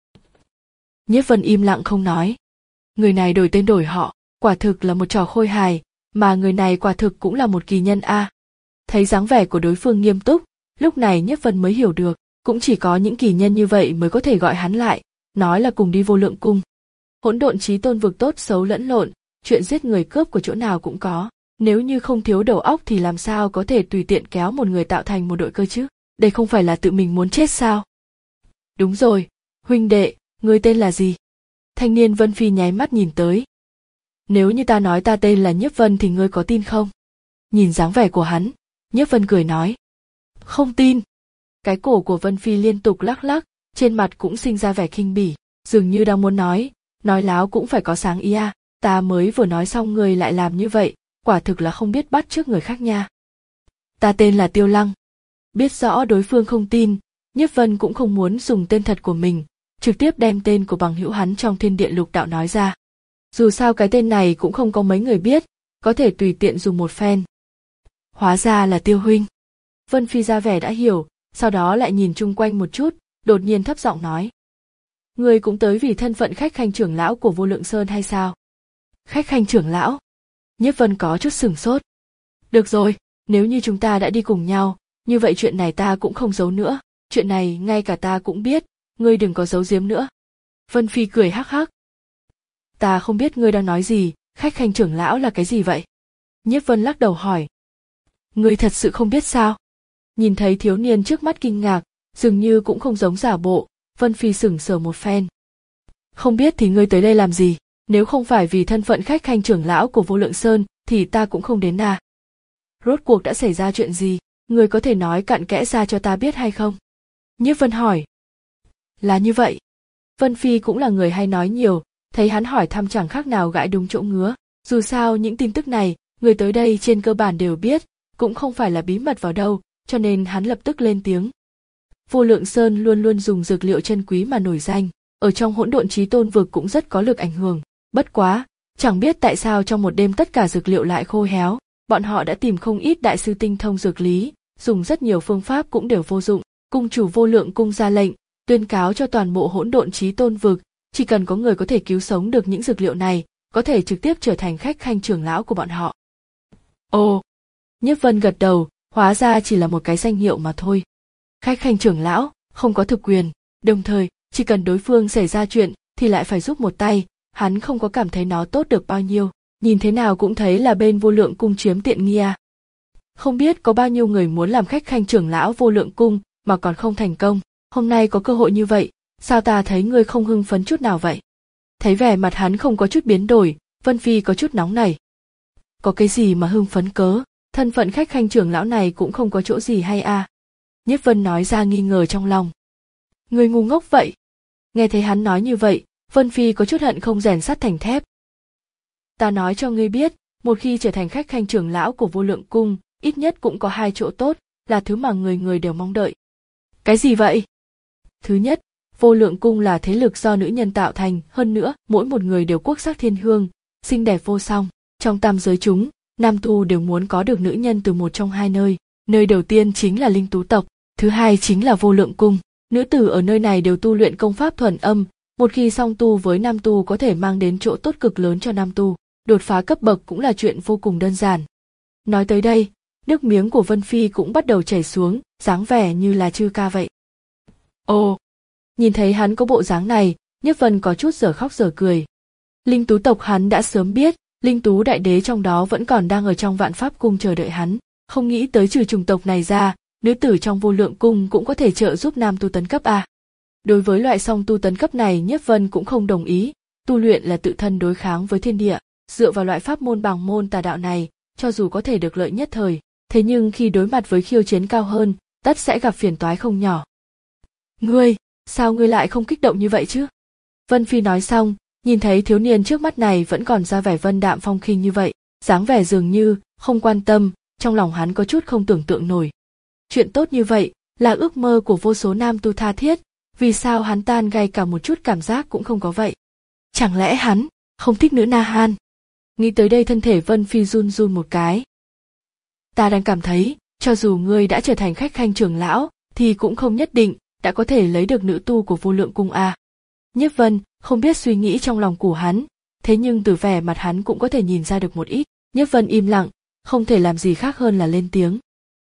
S1: Nhiếp Vân im lặng không nói. Người này đổi tên đổi họ, quả thực là một trò khôi hài, mà người này quả thực cũng là một kỳ nhân a. À. Thấy dáng vẻ của đối phương nghiêm túc, lúc này Nhiếp Vân mới hiểu được, cũng chỉ có những kỳ nhân như vậy mới có thể gọi hắn lại, nói là cùng đi Vô Lượng Cung. Hỗn độn chí tôn vực tốt xấu lẫn lộn, chuyện giết người cướp của chỗ nào cũng có, nếu như không thiếu đầu óc thì làm sao có thể tùy tiện kéo một người tạo thành một đội cơ chứ? Đây không phải là tự mình muốn chết sao? Đúng rồi, huynh đệ, ngươi tên là gì? Thanh niên Vân Phi nháy mắt nhìn tới. Nếu như ta nói ta tên là Nhiếp Vân thì ngươi có tin không? Nhìn dáng vẻ của hắn, Nhiếp Vân cười nói. Không tin. Cái cổ của Vân Phi liên tục lắc lắc, trên mặt cũng sinh ra vẻ khinh bỉ, dường như đang muốn nói, nói láo cũng phải có sáng ý à, ta mới vừa nói xong ngươi lại làm như vậy, quả thực là không biết bắt chước người khác nha. Ta tên là Tiêu Lăng. Biết rõ đối phương không tin, Nhiếp Vân cũng không muốn dùng tên thật của mình, trực tiếp đem tên của bằng hữu hắn trong thiên địa lục đạo nói ra. Dù sao cái tên này cũng không có mấy người biết, có thể tùy tiện dùng một phen. Hóa ra là Tiêu huynh. Vân Phi ra vẻ đã hiểu, sau đó lại nhìn chung quanh một chút, đột nhiên thấp giọng nói. Ngươi cũng tới vì thân phận khách khanh trưởng lão của Vô Lượng Sơn hay sao? Khách khanh trưởng lão? Nhiếp Vân có chút sửng sốt. Được rồi, nếu như chúng ta đã đi cùng nhau, như vậy chuyện này ta cũng không giấu nữa, chuyện này ngay cả ta cũng biết, ngươi đừng có giấu giếm nữa. Vân Phi cười hắc hắc. Ta không biết ngươi đang nói gì, khách khanh trưởng lão là cái gì vậy? Nhiếp Vân lắc đầu hỏi. Ngươi thật sự không biết sao? Nhìn thấy thiếu niên trước mắt kinh ngạc, dường như cũng không giống giả bộ, Vân Phi sững sờ một phen. Không biết thì ngươi tới đây làm gì? Nếu không phải vì thân phận khách khanh trưởng lão của Vô Lượng Sơn thì ta cũng không đến à. Rốt cuộc đã xảy ra chuyện gì, người có thể nói cặn kẽ ra cho ta biết hay không? Nhiếp Vân hỏi. Là như vậy. Vân Phi cũng là người hay nói nhiều, thấy hắn hỏi thăm chẳng khác nào gãi đúng chỗ ngứa. Dù sao những tin tức này, người tới đây trên cơ bản đều biết, cũng không phải là bí mật vào đâu, cho nên hắn lập tức lên tiếng. Vô Lượng Sơn luôn luôn dùng dược liệu chân quý mà nổi danh, ở trong hỗn độn chí tôn vực cũng rất có lực ảnh hưởng. Bất quá, chẳng biết tại sao trong một đêm tất cả dược liệu lại khô héo, bọn họ đã tìm không ít đại sư tinh thông dược lý, dùng rất nhiều phương pháp cũng đều vô dụng. Cung chủ Vô Lượng cung ra lệnh, tuyên cáo cho toàn bộ hỗn độn chí tôn vực, chỉ cần có người có thể cứu sống được những dược liệu này, có thể trực tiếp trở thành khách khanh trưởng lão của bọn họ. Ồ, Nhiếp Vân gật đầu, hóa ra chỉ là một cái danh hiệu mà thôi. Khách khanh trưởng lão, không có thực quyền, đồng thời, chỉ cần đối phương xảy ra chuyện thì lại phải giúp một tay, hắn không có cảm thấy nó tốt được bao nhiêu, nhìn thế nào cũng thấy là bên Vô Lượng cung chiếm tiện nghi à. Không biết có bao nhiêu người muốn làm khách khanh trưởng lão Vô Lượng cung mà còn không thành công, hôm nay có cơ hội như vậy, sao ta thấy ngươi không hưng phấn chút nào vậy? Thấy vẻ mặt hắn không có chút biến đổi, Vân Phi có chút nóng nảy. Có cái gì mà hưng phấn cớ, thân phận khách khanh trưởng lão này cũng không có chỗ gì hay à. Nhiếp Vân nói ra nghi ngờ trong lòng. Ngươi ngu ngốc vậy. Nghe thấy hắn nói như vậy, Vân Phi có chút hận không rèn sắt thành thép. Ta nói cho ngươi biết, một khi trở thành khách khanh trưởng lão của Vô Lượng cung, ít nhất cũng có hai chỗ tốt, là thứ mà người người đều mong đợi. Cái gì vậy? Thứ nhất, Vô Lượng cung là thế lực do nữ nhân tạo thành, hơn nữa, mỗi một người đều quốc sắc thiên hương, xinh đẹp vô song. Trong tam giới chúng, nam tu đều muốn có được nữ nhân từ một trong hai nơi. Nơi đầu tiên chính là Linh Tú tộc, thứ hai chính là Vô Lượng cung. Nữ tử ở nơi này đều tu luyện công pháp thuần âm, một khi song tu với nam tu có thể mang đến chỗ tốt cực lớn cho nam tu, đột phá cấp bậc cũng là chuyện vô cùng đơn giản. Nói tới đây, nước miếng của Vân Phi cũng bắt đầu chảy xuống, dáng vẻ như là chư ca vậy. Ồ, nhìn thấy hắn có bộ dáng này, Nhiếp Vân có chút dở khóc dở cười. Linh Tú tộc hắn đã sớm biết, Linh Tú đại đế trong đó vẫn còn đang ở trong Vạn Pháp cung chờ đợi hắn, không nghĩ tới trừ chủng tộc này ra, nữ tử trong Vô Lượng cung cũng có thể trợ giúp nam tu tấn cấp a. Đối với loại song tu tấn cấp này, Nhiếp Vân cũng không đồng ý, tu luyện là tự thân đối kháng với thiên địa, dựa vào loại pháp môn bằng môn tà đạo này, cho dù có thể được lợi nhất thời, thế nhưng khi đối mặt với khiêu chiến cao hơn, tất sẽ gặp phiền toái không nhỏ. Ngươi, sao ngươi lại không kích động như vậy chứ? Vân Phi nói xong, nhìn thấy thiếu niên trước mắt này vẫn còn ra vẻ vân đạm phong khinh như vậy, dáng vẻ dường như không quan tâm, trong lòng hắn có chút không tưởng tượng nổi. Chuyện tốt như vậy là ước mơ của vô số nam tu tha thiết, vì sao hắn tan ngay cả một chút cảm giác cũng không có vậy? Chẳng lẽ hắn không thích nữ Na Han? Nghĩ tới đây thân thể Vân Phi run run một cái. Ta đang cảm thấy, cho dù ngươi đã trở thành khách khanh trưởng lão, thì cũng không nhất định đã có thể lấy được nữ tu của Vô Lượng cung a. Nhiếp Vân không biết suy nghĩ trong lòng của hắn, thế nhưng từ vẻ mặt hắn cũng có thể nhìn ra được một ít. Nhiếp Vân im lặng, không thể làm gì khác hơn là lên tiếng.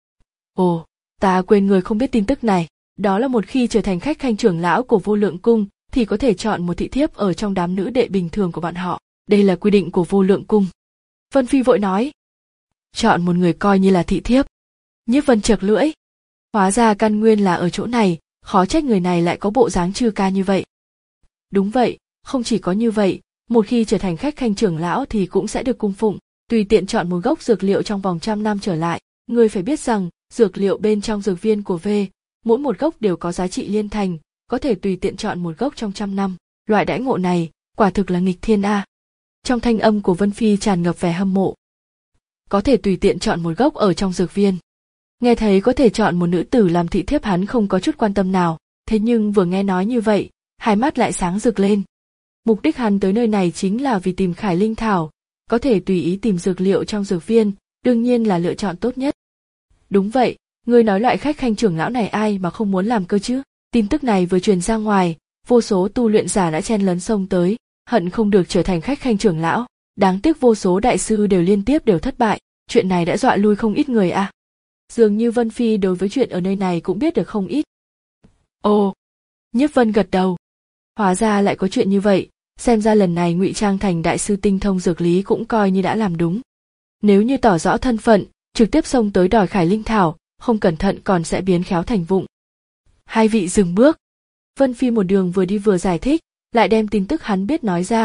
S1: Ồ, ta quên người không biết tin tức này, đó là một khi trở thành khách khanh trưởng lão của Vô Lượng cung thì có thể chọn một thị thiếp ở trong đám nữ đệ bình thường của bọn họ, đây là quy định của Vô Lượng cung. Vân Phi vội nói. Chọn một người coi như là thị thiếp. Nhiếp Vân chợt lưỡi. Hóa ra căn nguyên là ở chỗ này, khó trách người này lại có bộ dáng chư ca như vậy. Đúng vậy, không chỉ có như vậy, một khi trở thành khách khanh trưởng lão thì cũng sẽ được cung phụng, tùy tiện chọn một gốc dược liệu trong vòng trăm năm trở lại. Ngươi phải biết rằng, dược liệu bên trong dược viên của V, mỗi một gốc đều có giá trị liên thành, có thể tùy tiện chọn một gốc trong trăm năm. Loại đãi ngộ này, quả thực là nghịch thiên a. Trong thanh âm của Vân Phi tràn ngập vẻ hâm mộ. Có thể tùy tiện chọn một gốc ở trong dược viên. Nghe thấy có thể chọn một nữ tử làm thị thiếp hắn không có chút quan tâm nào, thế nhưng vừa nghe nói như vậy, hai mắt lại sáng rực lên. Mục đích hắn tới nơi này chính là vì tìm Khải Linh Thảo, có thể tùy ý tìm dược liệu trong dược viên, đương nhiên là lựa chọn tốt nhất. Đúng vậy, ngươi nói loại khách khanh trưởng lão này ai mà không muốn làm cơ chứ? Tin tức này vừa truyền ra ngoài, vô số tu luyện giả đã chen lấn xông tới, hận không được trở thành khách khanh trưởng lão. Đáng tiếc vô số đại sư đều liên tiếp đều thất bại, chuyện này đã dọa lui không ít người à. Dường như Vân Phi đối với chuyện ở nơi này cũng biết được không ít. Ồ, Nhiếp Vân gật đầu. Hóa ra lại có chuyện như vậy, xem ra lần này ngụy trang thành đại sư tinh thông dược lý cũng coi như đã làm đúng. Nếu như tỏ rõ thân phận, trực tiếp xông tới đòi Khải Linh Thảo, không cẩn thận còn sẽ biến khéo thành vụng. Hai vị dừng bước. Vân Phi một đường vừa đi vừa giải thích, lại đem tin tức hắn biết nói ra,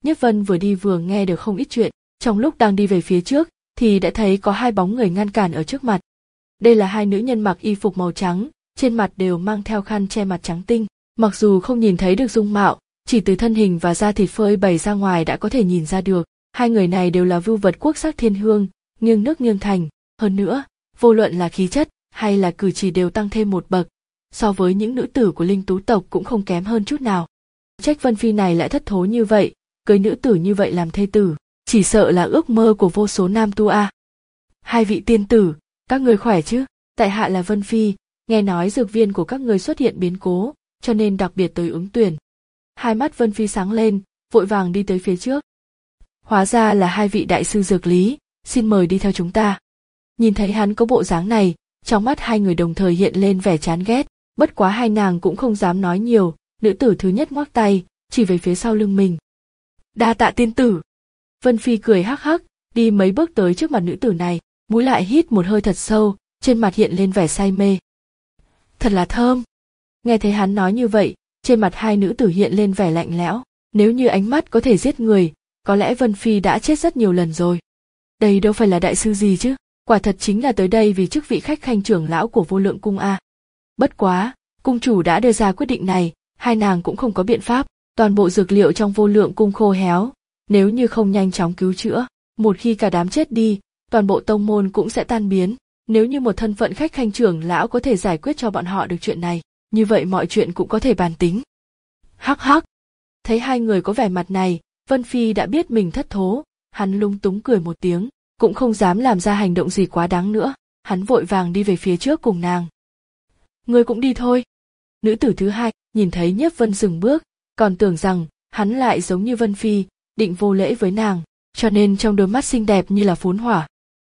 S1: Nhiếp Vân vừa đi vừa nghe được không ít chuyện, trong lúc đang đi về phía trước thì đã thấy có hai bóng người ngăn cản ở trước mặt. Đây là hai nữ nhân mặc y phục màu trắng, trên mặt đều mang theo khăn che mặt trắng tinh, mặc dù không nhìn thấy được dung mạo, chỉ từ thân hình và da thịt phơi bày ra ngoài đã có thể nhìn ra được, hai người này đều là vưu vật quốc sắc thiên hương, nghiêng nước nghiêng thành, hơn nữa, vô luận là khí chất hay là cử chỉ đều tăng thêm một bậc, so với những nữ tử của Linh Tú tộc cũng không kém hơn chút nào. Trách Vân Phi này lại thất thố như vậy, cưới nữ tử như vậy làm thê tử, chỉ sợ là ước mơ của vô số nam tu a. Hai vị tiên tử, các người khỏe chứ? Tại hạ là Vân Phi, nghe nói dược viên của các người xuất hiện biến cố, cho nên đặc biệt tới ứng tuyển. Hai mắt Vân Phi sáng lên, vội vàng đi tới phía trước. Hóa ra là hai vị đại sư dược lý, xin mời đi theo chúng ta. Nhìn thấy hắn có bộ dáng này, trong mắt hai người đồng thời hiện lên vẻ chán ghét, bất quá hai nàng cũng không dám nói nhiều, nữ tử thứ nhất ngoắc tay, chỉ về phía sau lưng mình. Đa tạ tiên tử. Vân Phi cười hắc hắc, đi mấy bước tới trước mặt nữ tử này, mũi lại hít một hơi thật sâu, trên mặt hiện lên vẻ say mê. Thật là thơm. Nghe thấy hắn nói như vậy, trên mặt hai nữ tử hiện lên vẻ lạnh lẽo, nếu như ánh mắt có thể giết người, có lẽ Vân Phi đã chết rất nhiều lần rồi. Đây đâu phải là đại sư gì chứ, quả thật chính là tới đây vì chức vị khách khanh trưởng lão của Vô Lượng cung a. Bất quá, cung chủ đã đưa ra quyết định này, hai nàng cũng không có biện pháp, toàn bộ dược liệu trong Vô Lượng cung khô héo, nếu như không nhanh chóng cứu chữa, một khi cả đám chết đi, toàn bộ tông môn cũng sẽ tan biến. Nếu như một thân phận khách khanh trưởng lão có thể giải quyết cho bọn họ được chuyện này, như vậy mọi chuyện cũng có thể bàn tính. Hắc hắc. Thấy hai người có vẻ mặt này, Vân Phi đã biết mình thất thố, hắn lúng túng cười một tiếng, cũng không dám làm ra hành động gì quá đáng nữa, hắn vội vàng đi về phía trước cùng nàng. Ngươi cũng đi thôi. Nữ tử thứ hai nhìn thấy Nhiếp Vân dừng bước, còn tưởng rằng hắn lại giống như Vân Phi, định vô lễ với nàng, cho nên trong đôi mắt xinh đẹp như là phún hỏa.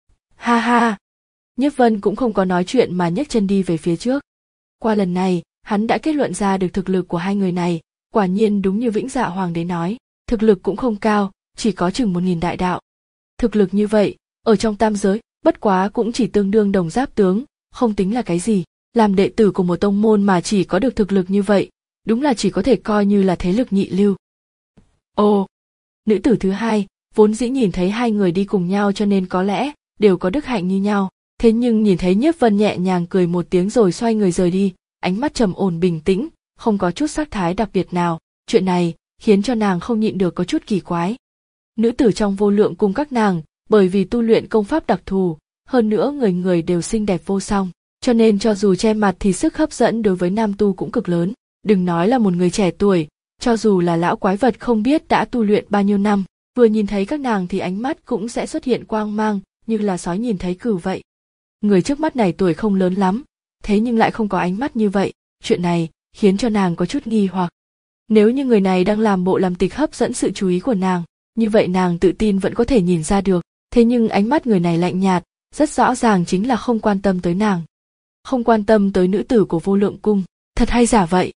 S1: Ha ha. Nhiếp Vân cũng không có nói chuyện mà nhấc chân đi về phía trước. Qua lần này, hắn đã kết luận ra được thực lực của hai người này, quả nhiên đúng như Vĩnh Dạ Hoàng đế nói, thực lực cũng không cao, chỉ có chừng một nghìn đại đạo. Thực lực như vậy, ở trong tam giới, bất quá cũng chỉ tương đương đồng giáp tướng, không tính là cái gì. Làm đệ tử của một tông môn mà chỉ có được thực lực như vậy, đúng là chỉ có thể coi như là thế lực nhị lưu. Ồ, nữ tử thứ hai, vốn dĩ nhìn thấy hai người đi cùng nhau cho nên có lẽ đều có đức hạnh như nhau. Thế nhưng nhìn thấy Nhiếp Vân nhẹ nhàng cười một tiếng rồi xoay người rời đi, ánh mắt trầm ổn bình tĩnh, không có chút sắc thái đặc biệt nào, chuyện này khiến cho nàng không nhịn được có chút kỳ quái. Nữ tử trong Vô Lượng cung các nàng, bởi vì tu luyện công pháp đặc thù, hơn nữa người người đều xinh đẹp vô song, cho nên cho dù che mặt thì sức hấp dẫn đối với nam tu cũng cực lớn, đừng nói là một người trẻ tuổi, cho dù là lão quái vật không biết đã tu luyện bao nhiêu năm, vừa nhìn thấy các nàng thì ánh mắt cũng sẽ xuất hiện quang mang, như là sói nhìn thấy cừu vậy. Người trước mắt này tuổi không lớn lắm, thế nhưng lại không có ánh mắt như vậy, chuyện này khiến cho nàng có chút nghi hoặc. Nếu như người này đang làm bộ làm tịch hấp dẫn sự chú ý của nàng, như vậy nàng tự tin vẫn có thể nhìn ra được, thế nhưng ánh mắt người này lạnh nhạt, rất rõ ràng chính là không quan tâm tới nàng. Không quan tâm tới nữ tử của Vô Lượng cung, thật hay giả vậy?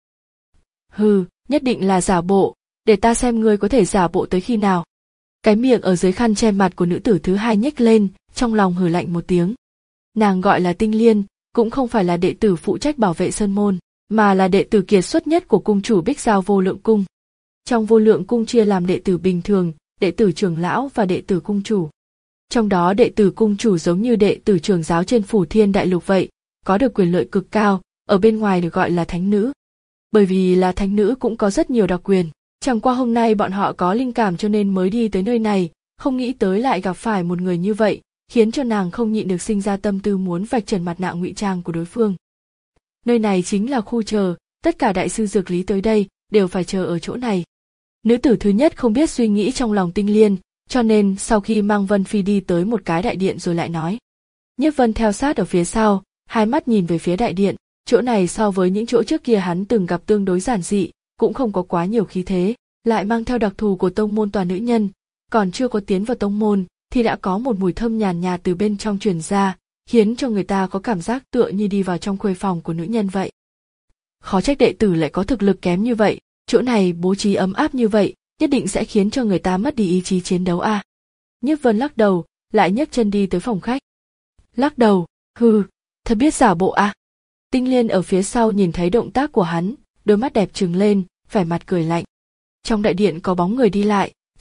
S1: Hừ, nhất định là giả bộ, để ta xem ngươi có thể giả bộ tới khi nào. Cái miệng ở dưới khăn che mặt của nữ tử thứ hai nhếch lên, trong lòng hừ lạnh một tiếng. Nàng gọi là Tinh Liên, cũng không phải là đệ tử phụ trách bảo vệ sơn môn, mà là đệ tử kiệt xuất nhất của cung chủ Bích Giao Vô Lượng cung. Trong Vô Lượng cung chia làm đệ tử bình thường, đệ tử trưởng lão và đệ tử cung chủ. Trong đó đệ tử cung chủ giống như đệ tử trưởng giáo trên Phủ Thiên Đại Lục vậy, có được quyền lợi cực cao, ở bên ngoài được gọi là thánh nữ. Bởi vì là thánh nữ cũng có rất nhiều đặc quyền, chẳng qua hôm nay bọn họ có linh cảm cho nên mới đi tới nơi này, không nghĩ tới lại gặp phải một người như vậy, khiến cho nàng không nhịn được sinh ra tâm tư muốn vạch trần mặt nạ ngụy trang của đối phương. Nơi này chính là khu chờ, tất cả đại sư dược lý tới đây đều phải chờ ở chỗ này. Nữ tử thứ nhất không biết suy nghĩ trong lòng Tinh Liên, cho nên sau khi mang Vân Phi đi tới một cái đại điện rồi lại nói. Nhiếp Vân theo sát ở phía sau, hai mắt nhìn về phía đại điện, chỗ này so với những chỗ trước kia hắn từng gặp tương đối giản dị, cũng không có quá nhiều khí thế, lại mang theo đặc thù của tông môn toàn nữ nhân, còn chưa có tiến vào tông môn thì đã có một mùi thơm nhàn nhạt từ bên trong truyền ra, khiến cho người ta có cảm giác tựa như đi vào trong khuê phòng của nữ nhân vậy. Khó trách đệ tử lại có thực lực kém như vậy, chỗ này bố trí ấm áp như vậy, nhất định sẽ khiến cho người ta mất đi ý chí chiến đấu a. À. Nhiếp Vân lắc đầu, lại nhấc chân đi tới phòng khách. Lắc đầu, hừ, thật biết giả bộ a. À. Tinh Liên ở phía sau nhìn thấy động tác của hắn, đôi mắt đẹp trừng lên, vẻ mặt cười lạnh. Trong đại điện có bóng người đi lại,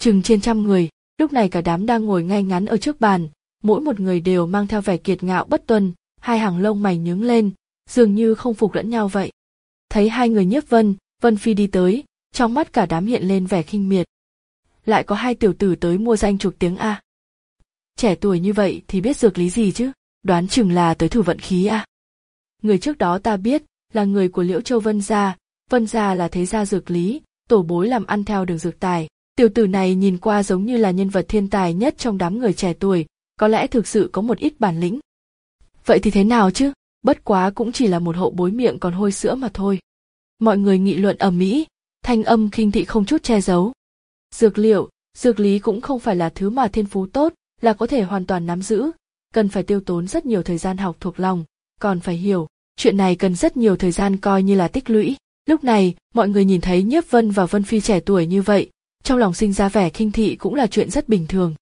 S1: chừng trên trăm người, lúc này cả đám đang ngồi ngay ngắn ở trước bàn, mỗi một người đều mang theo vẻ kiệt ngạo bất tuân, hai hàng lông mày nhướng lên, dường như không phục lẫn nhau vậy. Thấy hai người Nhiếp Vân, Vân Phi đi tới, trong mắt cả đám hiện lên vẻ khinh miệt. Lại có hai tiểu tử tới mua danh chuộc tiếng a. Trẻ tuổi như vậy thì biết dược lý gì chứ, đoán chừng là tới thử vận khí a. Người trước đó ta biết là người của Liễu Châu Vân gia, Vân gia là thế gia dược lý, tổ bối làm ăn theo đường dược tài. Tiểu tử này nhìn qua giống như là nhân vật thiên tài nhất trong đám người trẻ tuổi, có lẽ thực sự có một ít bản lĩnh. Vậy thì thế nào chứ, bất quá cũng chỉ là một hậu bối miệng còn hôi sữa mà thôi. Mọi người nghị luận ầm ĩ, thanh âm khinh thị không chút che giấu. Dược liệu, dược lý cũng không phải là thứ mà thiên phú tốt là có thể hoàn toàn nắm giữ, cần phải tiêu tốn rất nhiều thời gian học thuộc lòng, còn phải hiểu, chuyện này cần rất nhiều thời gian coi như là tích lũy. Lúc này, mọi người nhìn thấy Nhiếp Vân và Vân Phi trẻ tuổi như vậy, trong lòng sinh ra vẻ khinh thị cũng là chuyện rất bình thường.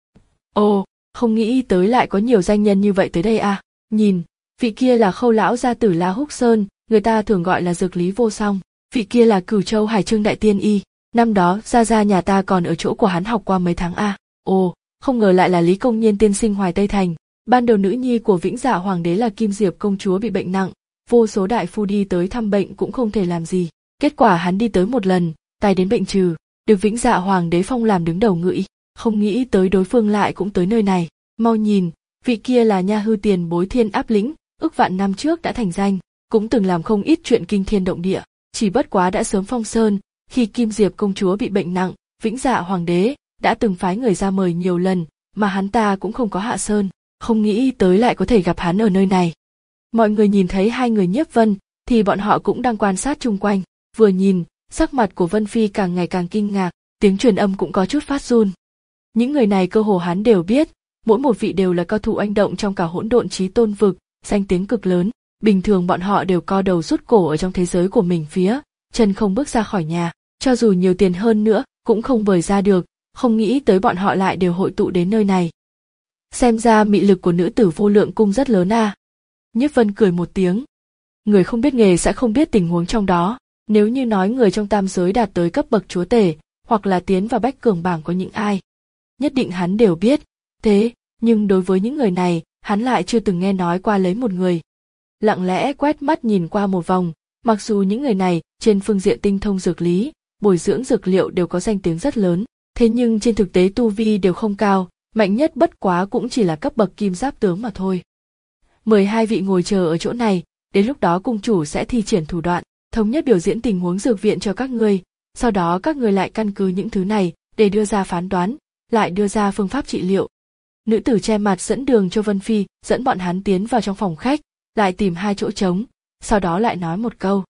S1: Ồ, không nghĩ tới lại có nhiều danh nhân như vậy tới đây à, nhìn, vị kia là Khâu lão gia tử La Húc Sơn, người ta thường gọi là dược lý vô song, vị kia là Cửu Châu Hải Trương đại tiên y, năm đó gia gia nhà ta còn ở chỗ của hắn học qua mấy tháng a. Ồ, không ngờ lại là Lý Công Nhiên tiên sinh Hoài Tây Thành, ban đầu nữ nhi của Vĩnh Dạ hoàng đế là Kim Diệp công chúa bị bệnh nặng, vô số đại phu đi tới thăm bệnh cũng không thể làm gì, kết quả hắn đi tới một lần, tai đến bệnh trừ, được Vĩnh Dạ hoàng đế phong làm đứng đầu ngự y, không nghĩ tới đối phương lại cũng tới nơi này, mau nhìn, vị kia là Nha Hư tiền bối Thiên Áp Lĩnh, ức vạn năm trước đã thành danh, cũng từng làm không ít chuyện kinh thiên động địa, chỉ bất quá đã sớm phong sơn, khi Kim Diệp công chúa bị bệnh nặng, Vĩnh Dạ hoàng đế đã từng phái người ra mời nhiều lần, mà hắn ta cũng không có hạ sơn, không nghĩ tới lại có thể gặp hắn ở nơi này. Mọi người nhìn thấy hai người Nhiếp Vân, thì bọn họ cũng đang quan sát chung quanh, vừa nhìn, sắc mặt của Vân Phi càng ngày càng kinh ngạc, tiếng truyền âm cũng có chút phát run. Những người này cơ hồ hắn đều biết, mỗi một vị đều là cao thủ oanh động trong cả hỗn độn chí tôn vực, danh tiếng cực lớn, bình thường bọn họ đều co đầu rút cổ ở trong thế giới của mình phía, chân không bước ra khỏi nhà, cho dù nhiều tiền hơn nữa, cũng không vời ra được, không nghĩ tới bọn họ lại đều hội tụ đến nơi này. Xem ra mị lực của nữ tử Vô Lượng cung rất lớn à. Nhiếp Vân cười một tiếng. Người không biết nghề sẽ không biết tình huống trong đó, nếu như nói người trong tam giới đạt tới cấp bậc chúa tể, hoặc là tiến vào bách cường bảng có những ai. Nhất định hắn đều biết, thế, nhưng đối với những người này, hắn lại chưa từng nghe nói qua lấy một người. Lặng lẽ quét mắt nhìn qua một vòng, mặc dù những người này trên phương diện tinh thông dược lý, bồi dưỡng dược liệu đều có danh tiếng rất lớn, thế nhưng trên thực tế tu vi đều không cao, mạnh nhất bất quá cũng chỉ là cấp bậc kim giáp tướng mà thôi. Mời hai vị ngồi chờ ở chỗ này, đến lúc đó cung chủ sẽ thi triển thủ đoạn, thống nhất biểu diễn tình huống dược viện cho các ngươi, sau đó các ngươi lại căn cứ những thứ này để đưa ra phán đoán, lại đưa ra phương pháp trị liệu. Nữ tử che mặt dẫn đường cho Vân Phi, dẫn bọn hắn tiến vào trong phòng khách, lại tìm hai chỗ trống, sau đó lại nói một câu.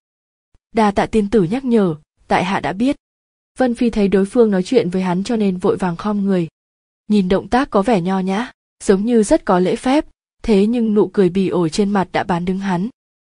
S1: Đa tạ tiên tử nhắc nhở, tại hạ đã biết. Vân Phi thấy đối phương nói chuyện với hắn cho nên vội vàng khom người. Nhìn động tác có vẻ nho nhã, giống như rất có lễ phép, thế nhưng nụ cười bỉ ổi trên mặt đã bán đứng hắn.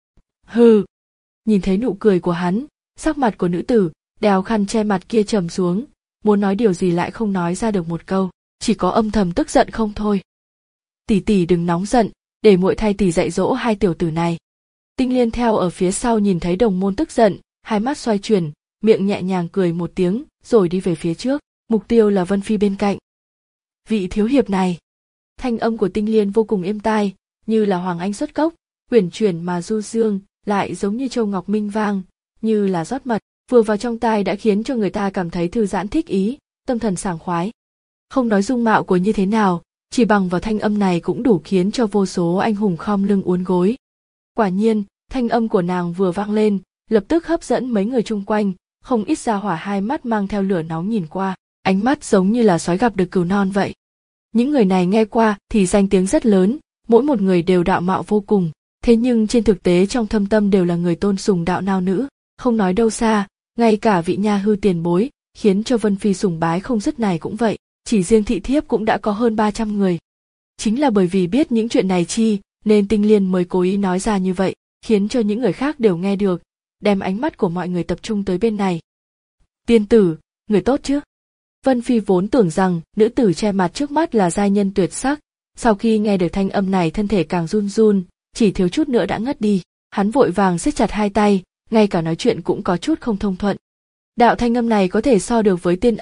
S1: Hừ! Nhìn thấy nụ cười của hắn, sắc mặt của nữ tử, đeo khăn che mặt kia trầm xuống, muốn nói điều gì lại không nói ra được một câu, chỉ có âm thầm tức giận không thôi. Tỷ tỷ đừng nóng giận, để muội thay tỷ dạy dỗ hai tiểu tử này. Tinh Liên theo ở phía sau nhìn thấy đồng môn tức giận, hai mắt xoay chuyển, miệng nhẹ nhàng cười một tiếng, rồi đi về phía trước, mục tiêu là Vân Phi bên cạnh. Vị thiếu hiệp này, thanh âm của Tinh Liên vô cùng êm tai, như là hoàng anh xuất cốc, uyển chuyển mà du dương, lại giống như châu ngọc minh vang, như là rót mật, vừa vào trong tai đã khiến cho người ta cảm thấy thư giãn thích ý, tâm thần sảng khoái. Không nói dung mạo của như thế nào, chỉ bằng vào thanh âm này cũng đủ khiến cho vô số anh hùng khom lưng uốn gối. Quả nhiên, thanh âm của nàng vừa vang lên, lập tức hấp dẫn mấy người chung quanh, không ít gia hỏa hai mắt mang theo lửa nóng nhìn qua, ánh mắt giống như là sói gặp được cừu non vậy. Những người này nghe qua thì danh tiếng rất lớn, mỗi một người đều đạo mạo vô cùng, thế nhưng trên thực tế trong thâm tâm đều là người tôn sùng đạo nao nữ, không nói đâu xa, ngay cả vị Nha Hư tiền bối, khiến cho Vân Phi sùng bái không dứt này cũng vậy, chỉ riêng thị thiếp cũng đã có hơn ba trăm người. Chính là bởi vì biết những chuyện này chi, nên Tinh Liên mới cố ý nói ra như vậy, khiến cho những người khác đều nghe được, đem ánh mắt của mọi người tập trung tới bên này. Tiên tử, người tốt chứ? Vân Phi vốn tưởng rằng nữ tử che mặt trước mắt là giai nhân tuyệt sắc, sau khi nghe được thanh âm này thân thể càng run run, chỉ thiếu chút nữa đã ngất đi, hắn vội vàng siết chặt hai tay, ngay cả nói chuyện cũng có chút không thông thuận. Đạo thanh âm này có thể so được với tiên âm,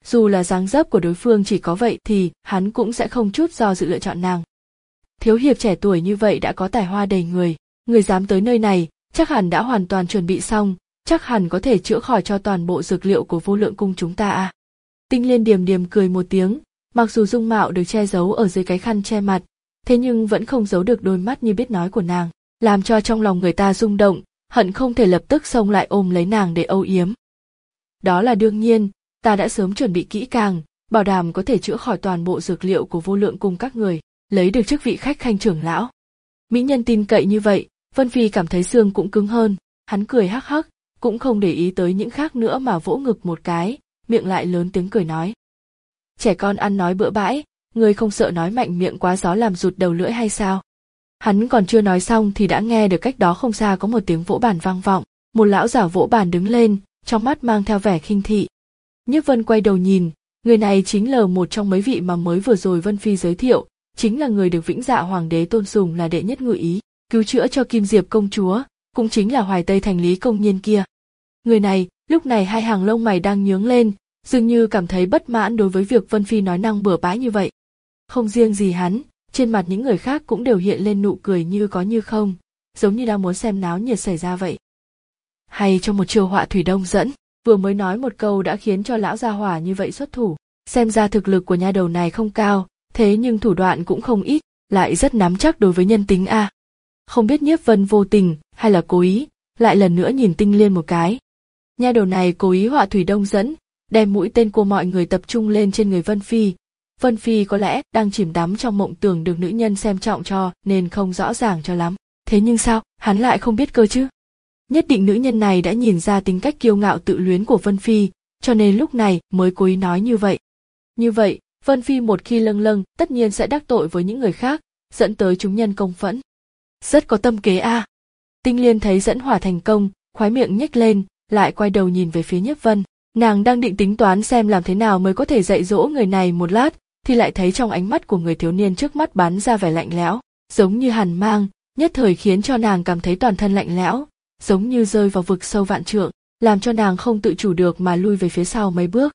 S1: dù là dáng dấp của đối phương chỉ có vậy thì hắn cũng sẽ không chút do dự lựa chọn nàng. Thiếu hiệp trẻ tuổi như vậy đã có tài hoa đầy người, người dám tới nơi này, chắc hẳn đã hoàn toàn chuẩn bị xong, chắc hẳn có thể chữa khỏi cho toàn bộ dược liệu của Vô Lượng Cung chúng ta à. Tinh Liên điềm điềm cười một tiếng, mặc dù dung mạo được che giấu ở dưới cái khăn che mặt, thế nhưng vẫn không giấu được đôi mắt như biết nói của nàng, làm cho trong lòng người ta rung động, hận không thể lập tức xông lại ôm lấy nàng để âu yếm. Đó là đương nhiên, ta đã sớm chuẩn bị kỹ càng, bảo đảm có thể chữa khỏi toàn bộ dược liệu của Vô Lượng Cung các người, lấy được chức vị khách khanh trưởng lão. Mỹ nhân tin cậy như vậy, Vân Phi cảm thấy xương cũng cứng hơn, hắn cười hắc hắc, cũng không để ý tới những khác nữa mà vỗ ngực một cái, miệng lại lớn tiếng cười nói. Trẻ con ăn nói bựa bãi, ngươi không sợ nói mạnh miệng quá gió làm rụt đầu lưỡi hay sao? Hắn còn chưa nói xong thì đã nghe được cách đó không xa có một tiếng vỗ bàn vang vọng, một lão giả vỗ bàn đứng lên, trong mắt mang theo vẻ khinh thị. Nhiếp Vân quay đầu nhìn, người này chính là một trong mấy vị mà mới vừa rồi Vân Phi giới thiệu, chính là người được Vĩnh Dạ Hoàng đế tôn sùng là đệ nhất ngự ý, cứu chữa cho Kim Diệp công chúa, cũng chính là Hoài Tây thành Lý công nhiên kia. Người này, lúc này hai hàng lông mày đang nhướng lên, dường như cảm thấy bất mãn đối với việc Vân Phi nói năng bừa bãi như vậy. Không riêng gì hắn, trên mặt những người khác cũng đều hiện lên nụ cười như có như không, giống như đang muốn xem náo nhiệt xảy ra vậy. Hay cho một chiêu họa thủy đông dẫn, vừa mới nói một câu đã khiến cho lão gia hỏa như vậy xuất thủ, xem ra thực lực của nha đầu này không cao, thế nhưng thủ đoạn cũng không ít, lại rất nắm chắc đối với nhân tính a. Không biết Nhiếp Vân vô tình hay là cố ý, lại lần nữa nhìn Tinh Liên một cái. Nha đầu này cố ý họa thủy đông dẫn, đem mũi tên của mọi người tập trung lên trên người Vân Phi. Vân Phi có lẽ đang chìm đắm trong mộng tưởng được nữ nhân xem trọng cho nên không rõ ràng cho lắm. Thế nhưng sao, hắn lại không biết cơ chứ? Nhất định nữ nhân này đã nhìn ra tính cách kiêu ngạo tự luyến của Vân Phi, cho nên lúc này mới cố ý nói như vậy. Như vậy, Vân Phi một khi lâng lâng tất nhiên sẽ đắc tội với những người khác, dẫn tới chúng nhân công phẫn. Rất có tâm kế a. À. Tinh Liên thấy dẫn hỏa thành công, khóe miệng nhếch lên, lại quay đầu nhìn về phía Nhiếp Vân. Nàng đang định tính toán xem làm thế nào mới có thể dạy dỗ người này một lát, thì lại thấy trong ánh mắt của người thiếu niên trước mắt bắn ra vẻ lạnh lẽo, giống như hàn mang, nhất thời khiến cho nàng cảm thấy toàn thân lạnh lẽo, giống như rơi vào vực sâu vạn trượng, làm cho nàng không tự chủ được mà lui về phía sau mấy bước.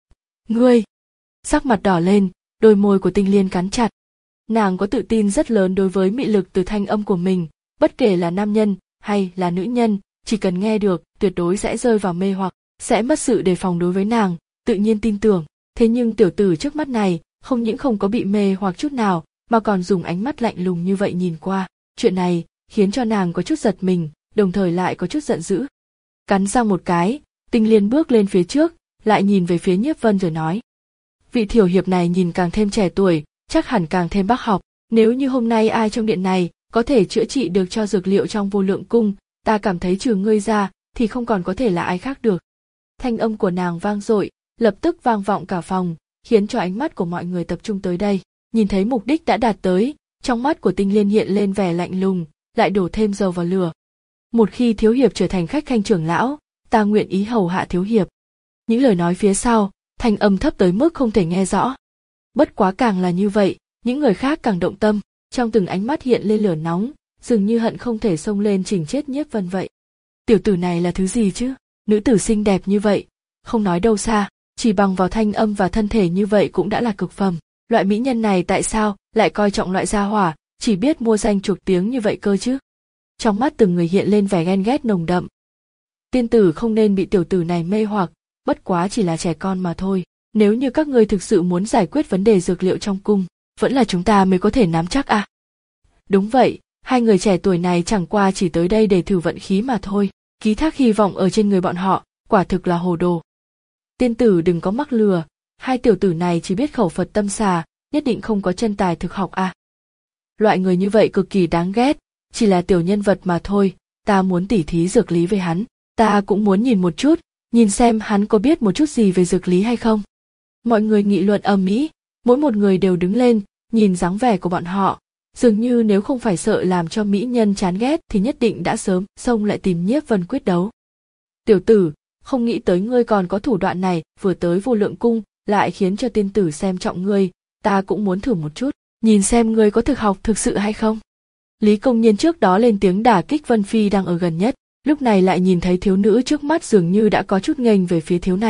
S1: Ngươi! Sắc mặt đỏ lên, đôi môi của Tinh Liên cắn chặt. Nàng có tự tin rất lớn đối với mị lực từ thanh âm của mình, bất kể là nam nhân hay là nữ nhân, chỉ cần nghe được, tuyệt đối sẽ rơi vào mê hoặc, sẽ mất sự đề phòng đối với nàng, tự nhiên tin tưởng. Thế nhưng tiểu tử trước mắt này, không những không có bị mê hoặc chút nào, mà còn dùng ánh mắt lạnh lùng như vậy nhìn qua. Chuyện này khiến cho nàng có chút giật mình, đồng thời lại có chút giận dữ. Cắn răng một cái, Tinh Liên bước lên phía trước, lại nhìn về phía Nhiếp Vân rồi nói. Vị thiểu hiệp này nhìn càng thêm trẻ tuổi, chắc hẳn càng thêm bác học. Nếu như hôm nay ai trong điện này có thể chữa trị được cho dược liệu trong Vô Lượng Cung, ta cảm thấy trừ ngươi ra, thì không còn có thể là ai khác được. Thanh âm của nàng vang dội, lập tức vang vọng cả phòng, khiến cho ánh mắt của mọi người tập trung tới đây. Nhìn thấy mục đích đã đạt tới, trong mắt của Tinh Liên hiện lên vẻ lạnh lùng, lại đổ thêm dầu vào lửa. Một khi thiếu hiệp trở thành khách khanh trưởng lão, ta nguyện ý hầu hạ thiếu hiệp. Những lời nói phía sau, thanh âm thấp tới mức không thể nghe rõ. Bất quá càng là như vậy, những người khác càng động tâm, trong từng ánh mắt hiện lên lửa nóng, dường như hận không thể xông lên chỉnh chết Nhiếp Vân vậy. Tiểu tử này là thứ gì chứ? Nữ tử xinh đẹp như vậy, không nói đâu xa, chỉ bằng vào thanh âm và thân thể như vậy cũng đã là cực phẩm. Loại mỹ nhân này tại sao lại coi trọng loại gia hỏa, chỉ biết mua danh chuộc tiếng như vậy cơ chứ? Trong mắt từng người hiện lên vẻ ghen ghét nồng đậm. Tiên tử không nên bị tiểu tử này mê hoặc, bất quá chỉ là trẻ con mà thôi. Nếu như các ngươi thực sự muốn giải quyết vấn đề dược liệu trong cung, vẫn là chúng ta mới có thể nắm chắc à? Đúng vậy, hai người trẻ tuổi này chẳng qua chỉ tới đây để thử vận khí mà thôi, ký thác hy vọng ở trên người bọn họ, quả thực là hồ đồ. Tiên tử đừng có mắc lừa, hai tiểu tử này chỉ biết khẩu Phật tâm xà, nhất định không có chân tài thực học à. Loại người như vậy cực kỳ đáng ghét, chỉ là tiểu nhân vật mà thôi, ta muốn tỉ thí dược lý với hắn, ta cũng muốn nhìn một chút, nhìn xem hắn có biết một chút gì về dược lý hay không. Mọi người nghị luận ầm ĩ, mỗi một người đều đứng lên, nhìn dáng vẻ của bọn họ, dường như nếu không phải sợ làm cho mỹ nhân chán ghét thì nhất định đã sớm xông lại tìm Nhiếp Vân quyết đấu. Tiểu tử, không nghĩ tới ngươi còn có thủ đoạn này, vừa tới Vô Lượng Cung, lại khiến cho tiên tử xem trọng ngươi, ta cũng muốn thử một chút, nhìn xem ngươi có thực học thực sự hay không. Lý Công Nhiên trước đó lên tiếng đả kích Vân Phi đang ở gần nhất, lúc này lại nhìn thấy thiếu nữ trước mắt dường như đã có chút nghênh về phía thiếu này,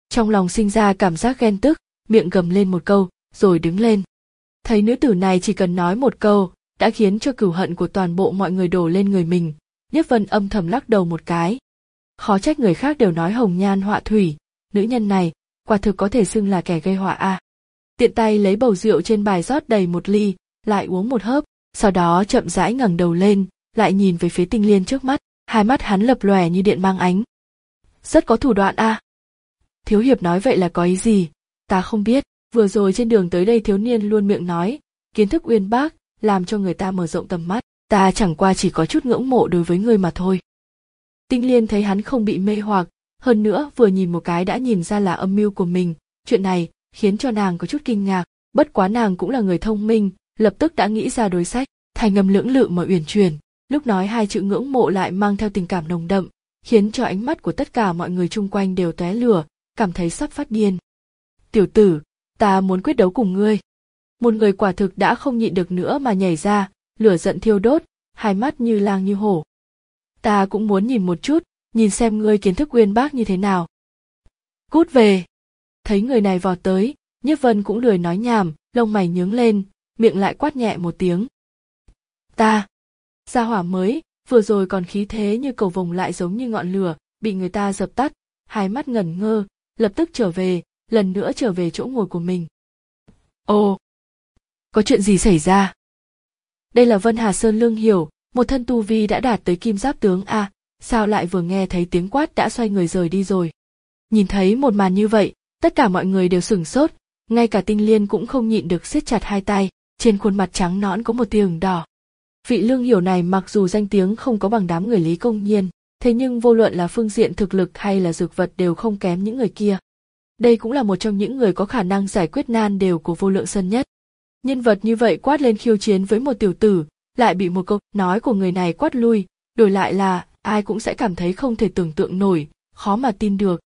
S1: Trong lòng sinh ra cảm giác ghen tức, miệng gầm lên một câu, rồi đứng lên. Thấy nữ tử này chỉ cần nói một câu, đã khiến cho cửu hận của toàn bộ mọi người đổ lên người mình, Nhiếp Vân âm thầm lắc đầu một cái. Khó trách người khác đều nói hồng nhan họa thủy, nữ nhân này, quả thực có thể xưng là kẻ gây họa a. À. Tiện tay lấy bầu rượu trên bài rót đầy một ly, lại uống một hớp, sau đó chậm rãi ngẩng đầu lên, lại nhìn về phía Tinh Liên trước mắt, hai mắt hắn lập lòe như điện mang ánh. Rất có thủ đoạn a. À. Thiếu hiệp nói vậy là có ý gì? Ta không biết, vừa rồi trên đường tới đây thiếu niên luôn miệng nói, kiến thức uyên bác, làm cho người ta mở rộng tầm mắt, ta chẳng qua chỉ có chút ngưỡng mộ đối với ngươi mà thôi. Tinh Liên thấy hắn không bị mê hoặc, hơn nữa vừa nhìn một cái đã nhìn ra là âm mưu của mình, chuyện này khiến cho nàng có chút kinh ngạc, bất quá nàng cũng là người thông minh, lập tức đã nghĩ ra đối sách, thành âm lưỡng lự mà uyển chuyển, lúc nói hai chữ ngưỡng mộ lại mang theo tình cảm nồng đậm, khiến cho ánh mắt của tất cả mọi người chung quanh đều tóe lửa, cảm thấy sắp phát điên. Tiểu tử, ta muốn quyết đấu cùng ngươi. Một người quả thực đã không nhịn được nữa mà nhảy ra, lửa giận thiêu đốt, hai mắt như lang như hổ. Ta cũng muốn nhìn một chút, nhìn xem ngươi kiến thức uyên bác như thế nào. Cút về. Thấy người này vọt tới, Nhiếp Vân cũng lười nói nhảm, lông mày nhướng lên, miệng lại quát nhẹ một tiếng. Ta. Gia hỏa mới, vừa rồi còn khí thế như cầu vồng lại giống như ngọn lửa, bị người ta dập tắt, hai mắt ngẩn ngơ, lập tức trở về, lần nữa trở về chỗ ngồi của mình. Ồ, có chuyện gì xảy ra? Đây là Vân Hà Sơn Lương Hiểu, một thân tu vi đã đạt tới kim giáp tướng a, à, sao lại vừa nghe thấy tiếng quát đã xoay người rời đi rồi? Nhìn thấy một màn như vậy, tất cả mọi người đều sửng sốt, ngay cả Tinh Liên cũng không nhịn được siết chặt hai tay, trên khuôn mặt trắng nõn có một tia ửng đỏ. Vị Lương Hiểu này mặc dù danh tiếng không có bằng đám người Lý Công Nhiên, thế nhưng vô luận là phương diện thực lực hay là dược vật đều không kém những người kia. Đây cũng là một trong những người có khả năng giải quyết nan đề của Vô Lượng Sơn nhất. Nhân vật như vậy quát lên khiêu chiến với một tiểu tử, lại bị một câu nói của người này quát lui, đổi lại là ai cũng sẽ cảm thấy không thể tưởng tượng nổi, khó mà tin được.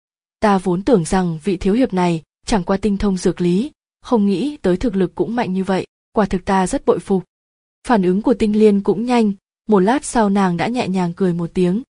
S1: Ta vốn tưởng rằng vị thiếu hiệp này chẳng qua tinh thông dược lý, không nghĩ tới thực lực cũng mạnh như vậy, quả thực ta rất bội phục. Phản ứng của Tinh Liên cũng nhanh, một lát sau nàng đã nhẹ nhàng cười một tiếng.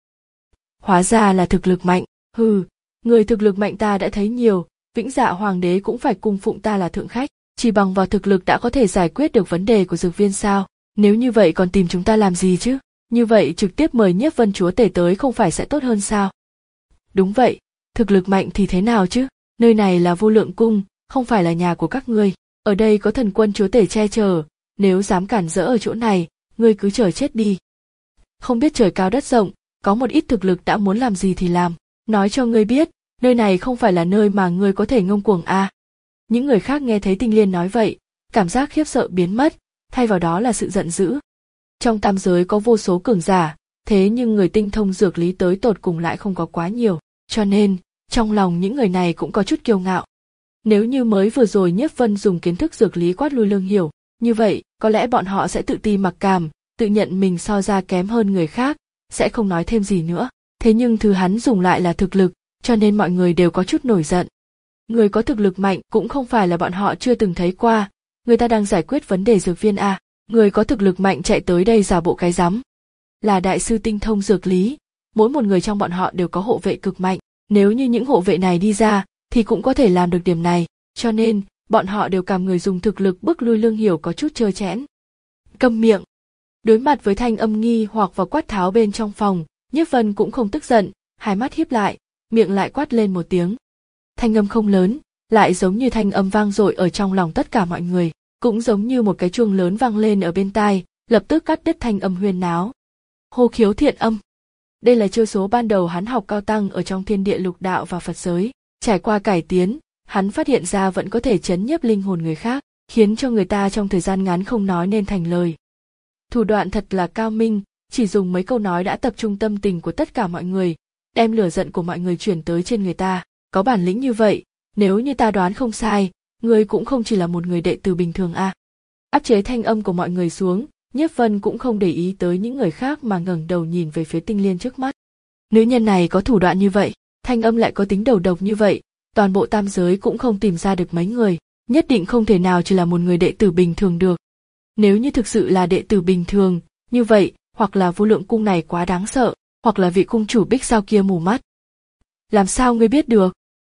S1: Hóa ra là thực lực mạnh, hừ, người thực lực mạnh ta đã thấy nhiều, Vĩnh Dạ Hoàng đế cũng phải cung phụng ta là thượng khách, chỉ bằng vào thực lực đã có thể giải quyết được vấn đề của dược viên sao, nếu như vậy còn tìm chúng ta làm gì chứ, như vậy trực tiếp mời Nhiếp Vân chúa tể tới không phải sẽ tốt hơn sao? Đúng vậy, thực lực mạnh thì thế nào chứ, nơi này là Vô Lượng Cung, không phải là nhà của các ngươi, ở đây có thần quân chúa tể che chở, nếu dám cản rỡ ở chỗ này, ngươi cứ chờ chết đi. Không biết trời cao đất rộng, có một ít thực lực đã muốn làm gì thì làm, nói cho ngươi biết, nơi này không phải là nơi mà ngươi có thể ngông cuồng a. À. Những người khác nghe thấy Tinh Liên nói vậy, cảm giác khiếp sợ biến mất, thay vào đó là sự giận dữ. Trong tam giới có vô số cường giả, thế nhưng người tinh thông dược lý tới tột cùng lại không có quá nhiều, cho nên, trong lòng những người này cũng có chút kiêu ngạo. Nếu như mới vừa rồi Nhiếp Vân dùng kiến thức dược lý quát lui Lương Hiểu, như vậy, có lẽ bọn họ sẽ tự ti mặc cảm, tự nhận mình so ra kém hơn người khác, sẽ không nói thêm gì nữa. Thế nhưng thứ hắn dùng lại là thực lực, cho nên mọi người đều có chút nổi giận. Người có thực lực mạnh cũng không phải là bọn họ chưa từng thấy qua, người ta đang giải quyết vấn đề dược viên à, người có thực lực mạnh chạy tới đây giả bộ cái rắm. Là đại sư tinh thông dược lý, mỗi một người trong bọn họ đều có hộ vệ cực mạnh, nếu như những hộ vệ này đi ra, thì cũng có thể làm được điểm này, cho nên, bọn họ đều cảm người dùng thực lực bức lui Lương Hiểu có chút trơ trẽn. Câm miệng. Đối mặt với thanh âm nghi hoặc và quát tháo bên trong phòng, Nhiếp Vân cũng không tức giận, hai mắt híp lại, miệng lại quát lên một tiếng. Thanh âm không lớn, lại giống như thanh âm vang dội ở trong lòng tất cả mọi người, cũng giống như một cái chuông lớn vang lên ở bên tai, lập tức cắt đứt thanh âm huyên náo. Hô khiếu thiện âm. Đây là chiêu số ban đầu hắn học cao tăng ở trong thiên địa lục đạo và Phật giới, trải qua cải tiến, hắn phát hiện ra vẫn có thể chấn nhiếp linh hồn người khác, khiến cho người ta trong thời gian ngắn không nói nên thành lời. Thủ đoạn thật là cao minh, chỉ dùng mấy câu nói đã tập trung tâm tình của tất cả mọi người, đem lửa giận của mọi người chuyển tới trên người ta. Có bản lĩnh như vậy, nếu như ta đoán không sai, ngươi cũng không chỉ là một người đệ tử bình thường à. Áp chế thanh âm của mọi người xuống, Nhiếp Vân cũng không để ý tới những người khác mà ngẩng đầu nhìn về phía Tinh Liên trước mắt. Nữ nhân này có thủ đoạn như vậy, thanh âm lại có tính đầu độc như vậy, toàn bộ tam giới cũng không tìm ra được mấy người, nhất định không thể nào chỉ là một người đệ tử bình thường được. Nếu như thực sự là đệ tử bình thường, như vậy, hoặc là Vô Lượng Cung này quá đáng sợ, hoặc là vị cung chủ Bích Sao kia mù mắt. Làm sao ngươi biết được?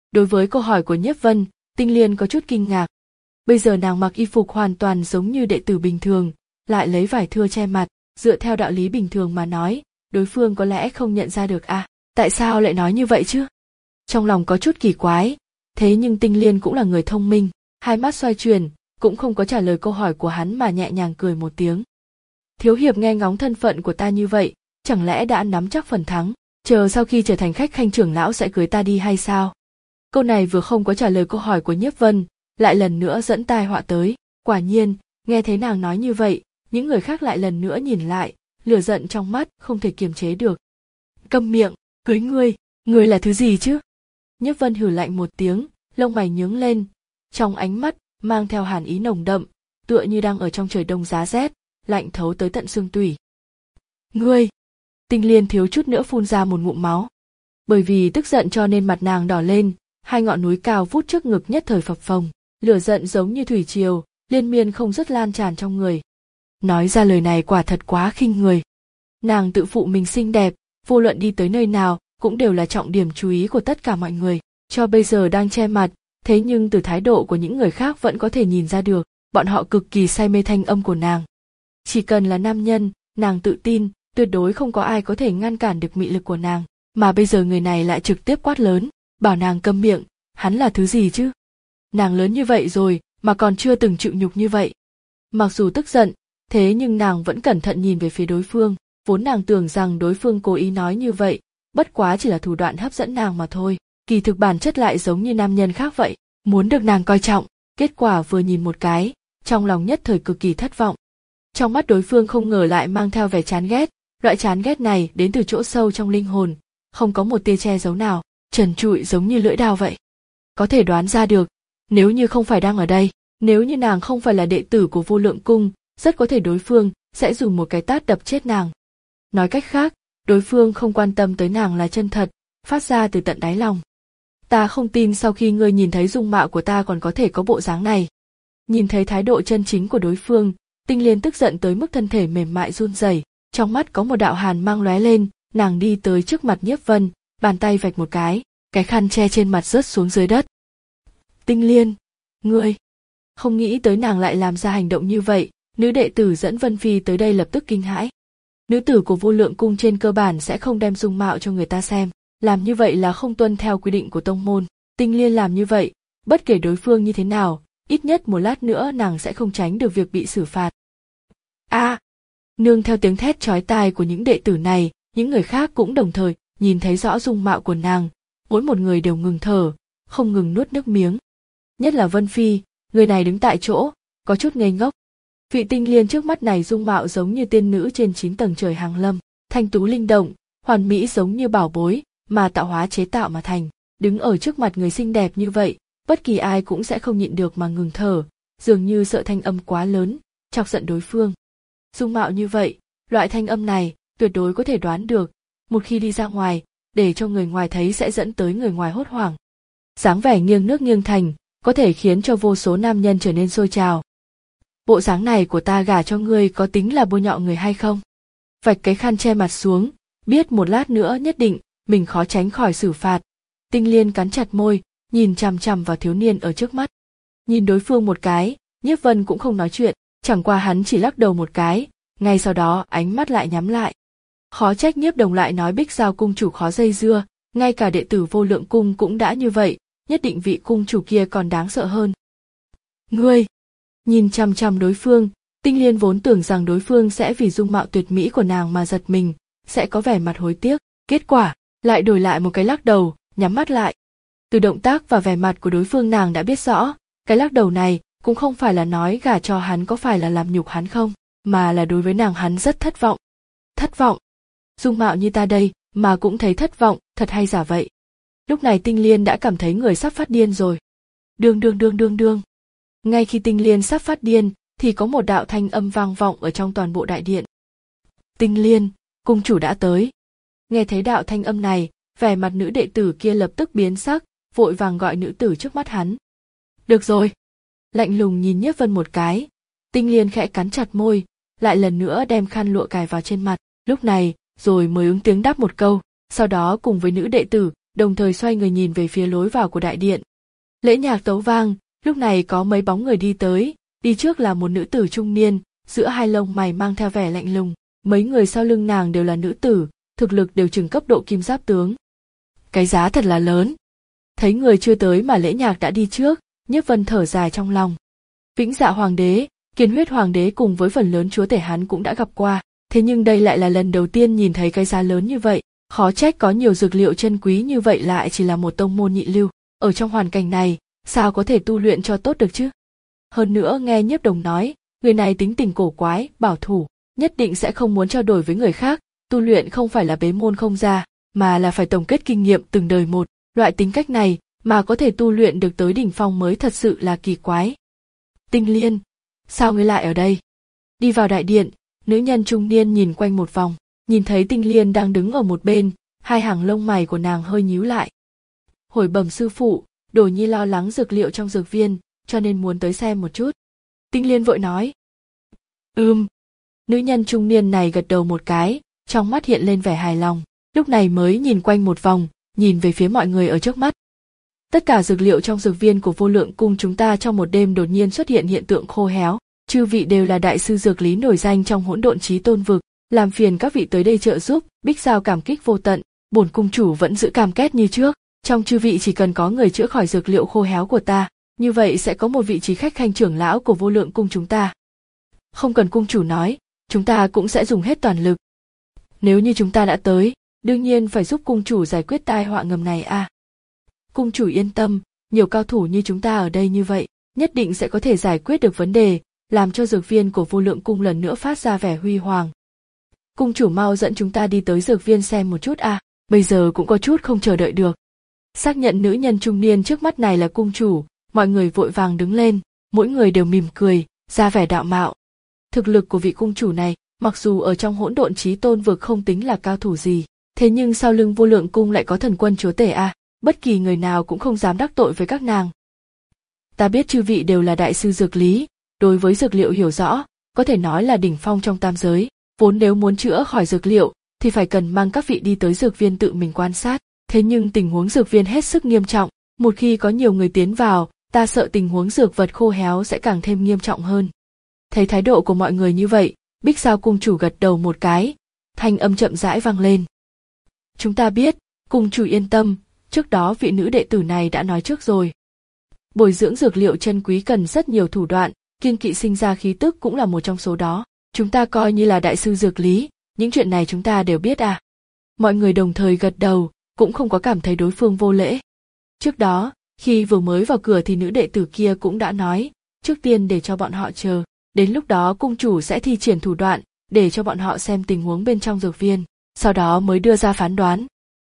S1: Đối với câu hỏi của Nhiếp Vân, Tinh Liên có chút kinh ngạc. Bây giờ nàng mặc y phục hoàn toàn giống như đệ tử bình thường, lại lấy vải thưa che mặt, dựa theo đạo lý bình thường mà nói, đối phương có lẽ không nhận ra được à, tại sao lại nói như vậy chứ? Trong lòng có chút kỳ quái, thế nhưng Tinh Liên cũng là người thông minh, hai mắt xoay chuyển, cũng không có trả lời câu hỏi của hắn mà nhẹ nhàng cười một tiếng. Thiếu hiệp nghe ngóng thân phận của ta như vậy, chẳng lẽ đã nắm chắc phần thắng, chờ sau khi trở thành khách khanh trưởng lão sẽ cưới ta đi hay sao? Câu này vừa không có trả lời câu hỏi của Nhiếp Vân, lại lần nữa dẫn tai họa tới. Quả nhiên, nghe thấy nàng nói như vậy, những người khác lại lần nữa nhìn lại, lửa giận trong mắt không thể kiềm chế được. Câm miệng, cưới ngươi, ngươi là thứ gì chứ? Nhiếp Vân hừ lạnh một tiếng, lông mày nhướng lên, trong ánh mắt mang theo hàn ý nồng đậm, tựa như đang ở trong trời đông giá rét, lạnh thấu tới tận xương tủy. Ngươi! Tinh Liên thiếu chút nữa phun ra một ngụm máu. Bởi vì tức giận cho nên mặt nàng đỏ lên, hai ngọn núi cao vút trước ngực nhất thời phập phồng, lửa giận giống như thủy triều, liên miên không dứt lan tràn trong người. Nói ra lời này quả thật quá khinh người. Nàng tự phụ mình xinh đẹp, vô luận đi tới nơi nào cũng đều là trọng điểm chú ý của tất cả mọi người, cho bây giờ đang che mặt, thế nhưng từ thái độ của những người khác vẫn có thể nhìn ra được, bọn họ cực kỳ say mê thanh âm của nàng. Chỉ cần là nam nhân, nàng tự tin, tuyệt đối không có ai có thể ngăn cản được mị lực của nàng, mà bây giờ người này lại trực tiếp quát lớn, bảo nàng câm miệng, hắn là thứ gì chứ? Nàng lớn như vậy rồi mà còn chưa từng chịu nhục như vậy. Mặc dù tức giận, thế nhưng nàng vẫn cẩn thận nhìn về phía đối phương, vốn nàng tưởng rằng đối phương cố ý nói như vậy, bất quá chỉ là thủ đoạn hấp dẫn nàng mà thôi, kỳ thực bản chất lại giống như nam nhân khác vậy, muốn được nàng coi trọng, kết quả vừa nhìn một cái, trong lòng nhất thời cực kỳ thất vọng. Trong mắt đối phương không ngờ lại mang theo vẻ chán ghét, loại chán ghét này đến từ chỗ sâu trong linh hồn, không có một tia che giấu nào, trần trụi giống như lưỡi dao vậy. Có thể đoán ra được, nếu như không phải đang ở đây, nếu như nàng không phải là đệ tử của Vô Lượng Cung, rất có thể đối phương sẽ dùng một cái tát đập chết nàng. Nói cách khác, đối phương không quan tâm tới nàng là chân thật, phát ra từ tận đáy lòng. Ta không tin sau khi ngươi nhìn thấy dung mạo của ta còn có thể có bộ dáng này. Nhìn thấy thái độ chân chính của đối phương, Tinh Liên tức giận tới mức thân thể mềm mại run rẩy, trong mắt có một đạo hàn mang lóe lên, nàng đi tới trước mặt Nhiếp Vân, bàn tay vạch một cái, cái khăn che trên mặt rớt xuống dưới đất. Tinh Liên, ngươi! Không nghĩ tới nàng lại làm ra hành động như vậy, nữ đệ tử dẫn Vân Phi tới đây lập tức kinh hãi. Nữ tử của Vô Lượng Cung trên cơ bản sẽ không đem dung mạo cho người ta xem, làm như vậy là không tuân theo quy định của tông môn. Tinh Liên làm như vậy, bất kể đối phương như thế nào, ít nhất một lát nữa nàng sẽ không tránh được việc bị xử phạt. A! À, nương theo tiếng thét chói tai của những đệ tử này, những người khác cũng đồng thời nhìn thấy rõ dung mạo của nàng, mỗi một người đều ngừng thở, không ngừng nuốt nước miếng. Nhất là Vân Phi, người này đứng tại chỗ, có chút ngây ngốc. Vị Tinh Liên trước mắt này dung mạo giống như tiên nữ trên chín tầng trời hàng lâm, thanh tú linh động, hoàn mỹ giống như bảo bối mà tạo hóa chế tạo mà thành. Đứng ở trước mặt người xinh đẹp như vậy, bất kỳ ai cũng sẽ không nhịn được mà ngừng thở, dường như sợ thanh âm quá lớn, chọc giận đối phương. Dung mạo như vậy, loại thanh âm này, tuyệt đối có thể đoán được, một khi đi ra ngoài, để cho người ngoài thấy sẽ dẫn tới người ngoài hốt hoảng. Dáng vẻ nghiêng nước nghiêng thành, có thể khiến cho vô số nam nhân trở nên sôi trào. Bộ dáng này của ta gả cho ngươi có tính là bôi nhọ người hay không? Vạch cái khăn che mặt xuống, biết một lát nữa nhất định mình khó tránh khỏi xử phạt. Tinh Liên cắn chặt môi, nhìn chằm chằm vào thiếu niên ở trước mắt. Nhìn đối phương một cái, Nhiếp Vân cũng không nói chuyện, chẳng qua hắn chỉ lắc đầu một cái, ngay sau đó ánh mắt lại nhắm lại. Khó trách Nhiếp Đồng lại nói Bích Giao cung chủ khó dây dưa, ngay cả đệ tử Vô Lượng Cung cũng đã như vậy, nhất định vị cung chủ kia còn đáng sợ hơn. Ngươi! Nhìn chằm chằm đối phương, Tinh Liên vốn tưởng rằng đối phương sẽ vì dung mạo tuyệt mỹ của nàng mà giật mình, sẽ có vẻ mặt hối tiếc, kết quả, lại đổi lại một cái lắc đầu, nhắm mắt lại. Từ động tác và vẻ mặt của đối phương nàng đã biết rõ, cái lắc đầu này cũng không phải là nói gả cho hắn có phải là làm nhục hắn không, mà là đối với nàng hắn rất thất vọng. Thất vọng? Dung mạo như ta đây mà cũng thấy thất vọng, thật hay giả vậy? Lúc này Tinh Liên đã cảm thấy người sắp phát điên rồi. Đương đương đương đương đương. Ngay khi Tinh Liên sắp phát điên, thì có một đạo thanh âm vang vọng ở trong toàn bộ đại điện. Tinh Liên, cung chủ đã tới. Nghe thấy đạo thanh âm này, vẻ mặt nữ đệ tử kia lập tức biến sắc, vội vàng gọi nữ tử trước mắt hắn. Được rồi. Lạnh lùng nhìn Nhiếp Vân một cái, Tinh Liên khẽ cắn chặt môi, lại lần nữa đem khăn lụa cài vào trên mặt, lúc này rồi mới ứng tiếng đáp một câu, sau đó cùng với nữ đệ tử đồng thời xoay người nhìn về phía lối vào của đại điện. Lễ nhạc tấu vang, lúc này có mấy bóng người đi tới, đi trước là một nữ tử trung niên, giữa hai lông mày mang theo vẻ lạnh lùng, mấy người sau lưng nàng đều là nữ tử, thực lực đều chừng cấp độ kim giáp tướng. Cái giá thật là lớn. Thấy người chưa tới mà lễ nhạc đã đi trước, Nhiếp Vân thở dài trong lòng. Vĩnh Dạ hoàng đế, Kiên Huyết hoàng đế cùng với phần lớn chúa tể hắn cũng đã gặp qua, thế nhưng đây lại là lần đầu tiên nhìn thấy cái giá lớn như vậy, khó trách có nhiều dược liệu chân quý như vậy lại chỉ là một tông môn nhị lưu, ở trong hoàn cảnh này, sao có thể tu luyện cho tốt được chứ? Hơn nữa nghe Nhiếp Đồng nói, người này tính tình cổ quái, bảo thủ, nhất định sẽ không muốn trao đổi với người khác, tu luyện không phải là bế môn không ra, mà là phải tổng kết kinh nghiệm từng đời một, loại tính cách này mà có thể tu luyện được tới đỉnh phong mới thật sự là kỳ quái. Tinh Liên, sao ngươi lại ở đây? Đi vào đại điện, nữ nhân trung niên nhìn quanh một vòng, nhìn thấy Tinh Liên đang đứng ở một bên, hai hàng lông mày của nàng hơi nhíu lại. Hồi bẩm sư phụ, Đồ Nhi lo lắng dược liệu trong dược viên, cho nên muốn tới xem một chút. Tinh Liên vội nói. Ừm. Nữ nhân trung niên này gật đầu một cái, trong mắt hiện lên vẻ hài lòng, lúc này mới nhìn quanh một vòng, nhìn về phía mọi người ở trước mắt. Tất cả dược liệu trong dược viên của Vô Lượng Cung chúng ta trong một đêm đột nhiên xuất hiện hiện tượng khô héo, chư vị đều là đại sư dược lý nổi danh trong hỗn độn chí tôn vực, làm phiền các vị tới đây trợ giúp. Bích Giao cảm kích vô tận, bổn cung chủ vẫn giữ cam kết như trước, trong chư vị chỉ cần có người chữa khỏi dược liệu khô héo của ta, như vậy sẽ có một vị trí khách khanh trưởng lão của Vô Lượng Cung chúng ta. Không cần cung chủ nói, chúng ta cũng sẽ dùng hết toàn lực. Nếu như chúng ta đã tới, đương nhiên phải giúp cung chủ giải quyết tai họa ngầm này à. Cung chủ yên tâm, nhiều cao thủ như chúng ta ở đây như vậy, nhất định sẽ có thể giải quyết được vấn đề, làm cho dược viên của Vô Lượng Cung lần nữa phát ra vẻ huy hoàng. Cung chủ mau dẫn chúng ta đi tới dược viên xem một chút à, bây giờ cũng có chút không chờ đợi được. Xác nhận nữ nhân trung niên trước mắt này là cung chủ, mọi người vội vàng đứng lên, mỗi người đều mỉm cười, ra vẻ đạo mạo. Thực lực của vị cung chủ này, mặc dù ở trong hỗn độn chí tôn vực không tính là cao thủ gì, thế nhưng sau lưng Vô Lượng Cung lại có thần quân chúa tể a, à, bất kỳ người nào cũng không dám đắc tội với các nàng. Ta biết chư vị đều là đại sư dược lý, đối với dược liệu hiểu rõ, có thể nói là đỉnh phong trong tam giới, vốn nếu muốn chữa khỏi dược liệu thì phải cần mang các vị đi tới dược viên tự mình quan sát, thế nhưng tình huống dược viên hết sức nghiêm trọng, một khi có nhiều người tiến vào, ta sợ tình huống dược vật khô héo sẽ càng thêm nghiêm trọng hơn. Thấy thái độ của mọi người như vậy, Bích Giao cung chủ gật đầu một cái, thanh âm chậm rãi vang lên. Chúng ta biết, cung chủ yên tâm, trước đó vị nữ đệ tử này đã nói trước rồi. Bồi dưỡng dược liệu chân quý cần rất nhiều thủ đoạn, kiêng kỵ sinh ra khí tức cũng là một trong số đó. Chúng ta coi như là đại sư dược lý, những chuyện này chúng ta đều biết à. Mọi người đồng thời gật đầu, cũng không có cảm thấy đối phương vô lễ. Trước đó, khi vừa mới vào cửa thì nữ đệ tử kia cũng đã nói, trước tiên để cho bọn họ chờ, đến lúc đó cung chủ sẽ thi triển thủ đoạn, để cho bọn họ xem tình huống bên trong dược viên, sau đó mới đưa ra phán đoán.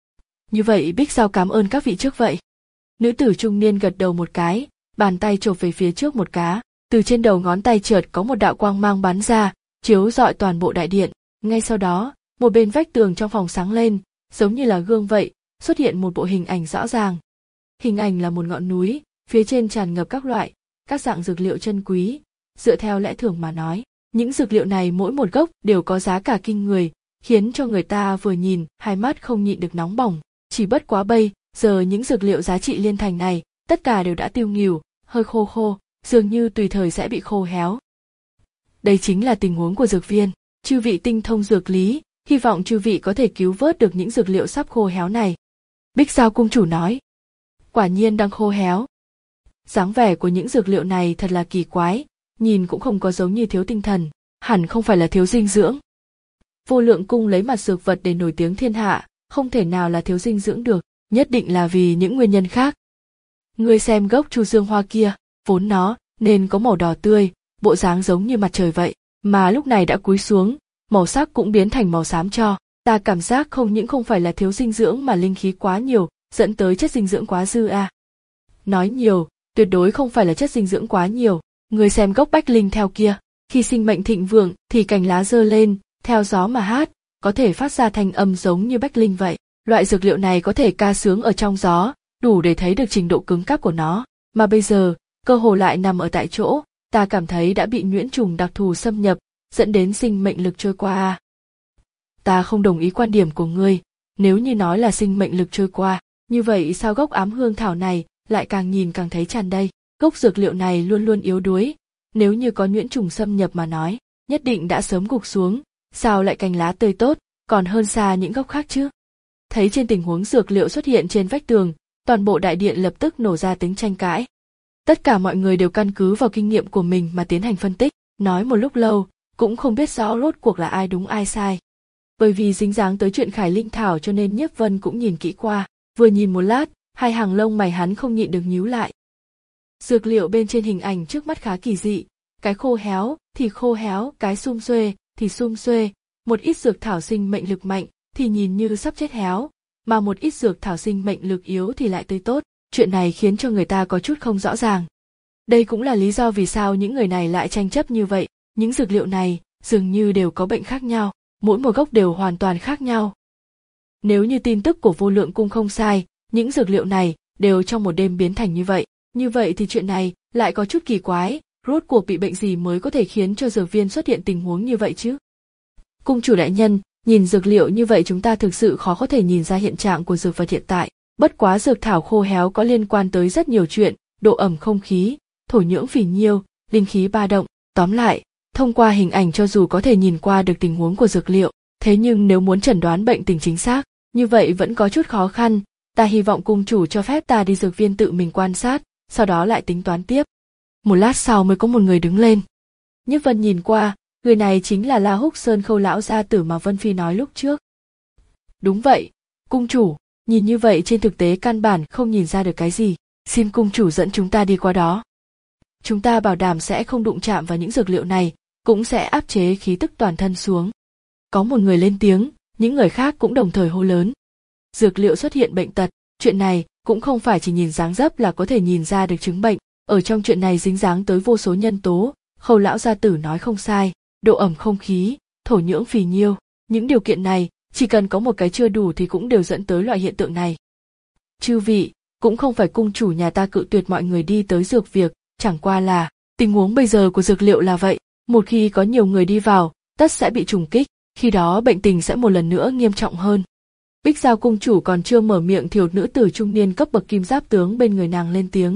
S1: Như vậy Bích Giao cảm ơn các vị trước vậy. Nữ tử trung niên gật đầu một cái, bàn tay chộp về phía trước một cá, từ trên đầu ngón tay chợt có một đạo quang mang bắn ra, chiếu rọi toàn bộ đại điện. Ngay sau đó, một bên vách tường trong phòng sáng lên, giống như là gương vậy, xuất hiện một bộ hình ảnh rõ ràng. Hình ảnh là một ngọn núi, phía trên tràn ngập các loại, các dạng dược liệu chân quý. Dựa theo lẽ thường mà nói, những dược liệu này mỗi một gốc đều có giá cả kinh người, khiến cho người ta vừa nhìn, hai mắt không nhịn được nóng bỏng. Chỉ bất quá bây giờ những dược liệu giá trị liên thành này, tất cả đều đã tiêu nghỉu, hơi khô khô, dường như tùy thời sẽ bị khô héo. Đây chính là tình huống của dược viên, chư vị tinh thông dược lý, hy vọng chư vị có thể cứu vớt được những dược liệu sắp khô héo này. Bích Giao cung chủ nói. Quả nhiên đang khô héo. Dáng vẻ của những dược liệu này thật là kỳ quái, nhìn cũng không có giống như thiếu tinh thần, hẳn không phải là thiếu dinh dưỡng. Vô Lượng Cung lấy mặt dược vật để nổi tiếng thiên hạ, không thể nào là thiếu dinh dưỡng được, nhất định là vì những nguyên nhân khác. Ngươi xem gốc chu dương hoa kia, vốn nó nên có màu đỏ tươi, bộ dáng giống như mặt trời vậy, mà lúc này đã cúi xuống, màu sắc cũng biến thành màu xám cho. Ta cảm giác không những không phải là thiếu dinh dưỡng mà linh khí quá nhiều, dẫn tới chất dinh dưỡng quá dư à. Nói nhiều, tuyệt đối không phải là chất dinh dưỡng quá nhiều. Ngươi xem gốc bách linh theo kia, khi sinh mệnh thịnh vượng thì cành lá giơ lên, theo gió mà hát, có thể phát ra thanh âm giống như bách linh vậy. Loại dược liệu này có thể ca sướng ở trong gió, đủ để thấy được trình độ cứng cáp của nó, mà bây giờ, cơ hồ lại nằm ở tại chỗ, ta cảm thấy đã bị nhuyễn trùng đặc thù xâm nhập, dẫn đến sinh mệnh lực trôi qua à. Ta không đồng ý quan điểm của ngươi, nếu như nói là sinh mệnh lực trôi qua, Như vậy sao gốc ám hương thảo này lại càng nhìn càng thấy tràn đầy, gốc dược liệu này luôn luôn yếu đuối, nếu như có nhuyễn trùng xâm nhập mà nói, nhất định đã sớm gục xuống, sao lại cành lá tươi tốt, còn hơn xa những gốc khác chứ. Thấy trên tình huống dược liệu xuất hiện trên vách tường, toàn bộ đại điện lập tức nổ ra tiếng tranh cãi. Tất cả mọi người đều căn cứ vào kinh nghiệm của mình mà tiến hành phân tích, nói một lúc lâu, cũng không biết rõ rốt cuộc là ai đúng ai sai. Bởi vì dính dáng tới chuyện Khải Linh Thảo cho nên Nhiếp Vân cũng nhìn kỹ qua, vừa nhìn một lát, hai hàng lông mày hắn không nhịn được nhíu lại. Dược liệu bên trên hình ảnh trước mắt khá kỳ dị, cái khô héo thì khô héo, cái sum xuê thì sum xuê, một ít dược thảo sinh mệnh lực mạnh thì nhìn như sắp chết héo, mà một ít dược thảo sinh mệnh lực yếu thì lại tươi tốt, chuyện này khiến cho người ta có chút không rõ ràng. Đây cũng là lý do vì sao những người này lại tranh chấp như vậy, những dược liệu này dường như đều có bệnh khác nhau, mỗi một gốc đều hoàn toàn khác nhau. Nếu như tin tức của Vô Lượng Cung không sai, những dược liệu này đều trong một đêm biến thành như vậy, như vậy thì chuyện này lại có chút kỳ quái, rốt cuộc bị bệnh gì mới có thể khiến cho dược viên xuất hiện tình huống như vậy chứ? Cung chủ đại nhân, nhìn dược liệu như vậy chúng ta thực sự khó có thể nhìn ra hiện trạng của dược vật hiện tại, bất quá dược thảo khô héo có liên quan tới rất nhiều chuyện, độ ẩm không khí, thổ nhưỡng phì nhiêu, linh khí ba động, tóm lại, thông qua hình ảnh cho dù có thể nhìn qua được tình huống của dược liệu, thế nhưng nếu muốn chẩn đoán bệnh tình chính xác, như vậy vẫn có chút khó khăn, ta hy vọng cung chủ cho phép ta đi dược viên tự mình quan sát, sau đó lại tính toán tiếp. Một lát sau mới có một người đứng lên. Nhiếp Vân nhìn qua, người này chính là La Húc Sơn Khâu lão gia tử mà Vân Phi nói lúc trước. Đúng vậy, cung chủ, nhìn như vậy trên thực tế căn bản không nhìn ra được cái gì, xin cung chủ dẫn chúng ta đi qua đó. Chúng ta bảo đảm sẽ không đụng chạm vào những dược liệu này, cũng sẽ áp chế khí tức toàn thân xuống. Có một người lên tiếng, những người khác cũng đồng thời hô lớn. Dược liệu xuất hiện bệnh tật, chuyện này cũng không phải chỉ nhìn dáng dấp là có thể nhìn ra được chứng bệnh, ở trong chuyện này dính dáng tới vô số nhân tố, Khâu lão gia tử nói không sai, độ ẩm không khí, thổ nhưỡng phì nhiêu, những điều kiện này, chỉ cần có một cái chưa đủ thì cũng đều dẫn tới loại hiện tượng này. Chư vị, cũng không phải cung chủ nhà ta cự tuyệt mọi người đi tới dược việc, chẳng qua là, tình huống bây giờ của dược liệu là vậy, một khi có nhiều người đi vào, tất sẽ bị trùng kích, khi đó bệnh tình sẽ một lần nữa nghiêm trọng hơn. Bích Giao cung chủ còn chưa mở miệng thì một nữ tử trung niên cấp bậc kim giáp tướng bên người nàng lên tiếng.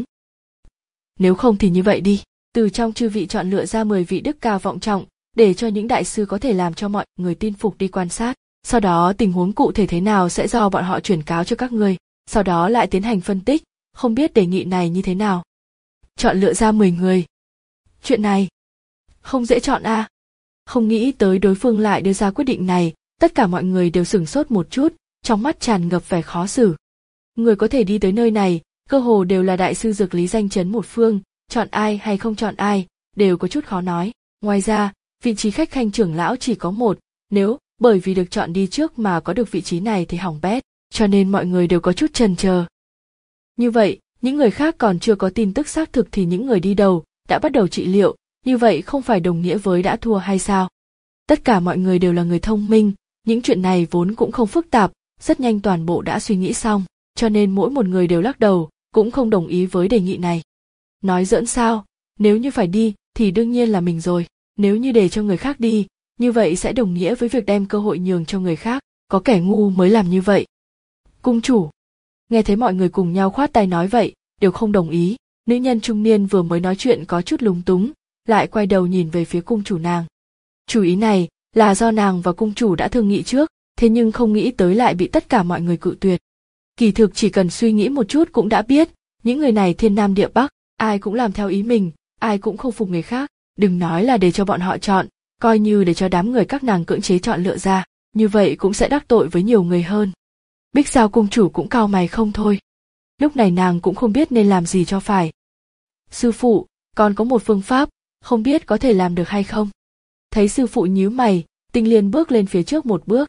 S1: Nếu không thì như vậy đi, từ trong chư vị chọn lựa ra mười vị đức cao vọng trọng, để cho những đại sư có thể làm cho mọi người tin phục đi quan sát, sau đó tình huống cụ thể thế nào sẽ do bọn họ chuyển cáo cho các ngươi, sau đó lại tiến hành phân tích, không biết đề nghị này như thế nào. Chọn lựa ra mười người. Chuyện này không dễ chọn a. À. Không nghĩ tới đối phương lại đưa ra quyết định này, tất cả mọi người đều sửng sốt một chút, trong mắt tràn ngập vẻ khó xử. Người có thể đi tới nơi này, cơ hồ đều là đại sư dược lý danh chấn một phương, chọn ai hay không chọn ai, đều có chút khó nói. Ngoài ra, vị trí khách khanh trưởng lão chỉ có một, nếu bởi vì được chọn đi trước mà có được vị trí này thì hỏng bét, cho nên mọi người đều có chút chần chờ. Như vậy, những người khác còn chưa có tin tức xác thực thì những người đi đầu đã bắt đầu trị liệu, như vậy không phải đồng nghĩa với đã thua hay sao? Tất cả mọi người đều là người thông minh, những chuyện này vốn cũng không phức tạp, rất nhanh toàn bộ đã suy nghĩ xong, cho nên mỗi một người đều lắc đầu, cũng không đồng ý với đề nghị này. Nói giỡn sao, nếu như phải đi thì đương nhiên là mình rồi, nếu như để cho người khác đi, như vậy sẽ đồng nghĩa với việc đem cơ hội nhường cho người khác, có kẻ ngu mới làm như vậy. Cung chủ, nghe thấy mọi người cùng nhau khoát tay nói vậy, đều không đồng ý, nữ nhân trung niên vừa mới nói chuyện có chút lúng túng, lại quay đầu nhìn về phía cung chủ nàng. Chủ ý này là do nàng và cung chủ đã thương nghị trước, thế nhưng không nghĩ tới lại bị tất cả mọi người cự tuyệt. Kỳ thực chỉ cần suy nghĩ một chút cũng đã biết, những người này thiên nam địa bắc, ai cũng làm theo ý mình, ai cũng không phục người khác, đừng nói là để cho bọn họ chọn, coi như để cho đám người các nàng cưỡng chế chọn lựa ra, như vậy cũng sẽ đắc tội với nhiều người hơn. Bích Giao cung chủ cũng cau mày không thôi. Lúc này nàng cũng không biết nên làm gì cho phải. Sư phụ, còn có một phương pháp, không biết có thể làm được hay không? Thấy sư phụ nhíu mày, Tinh Liên bước lên phía trước một bước.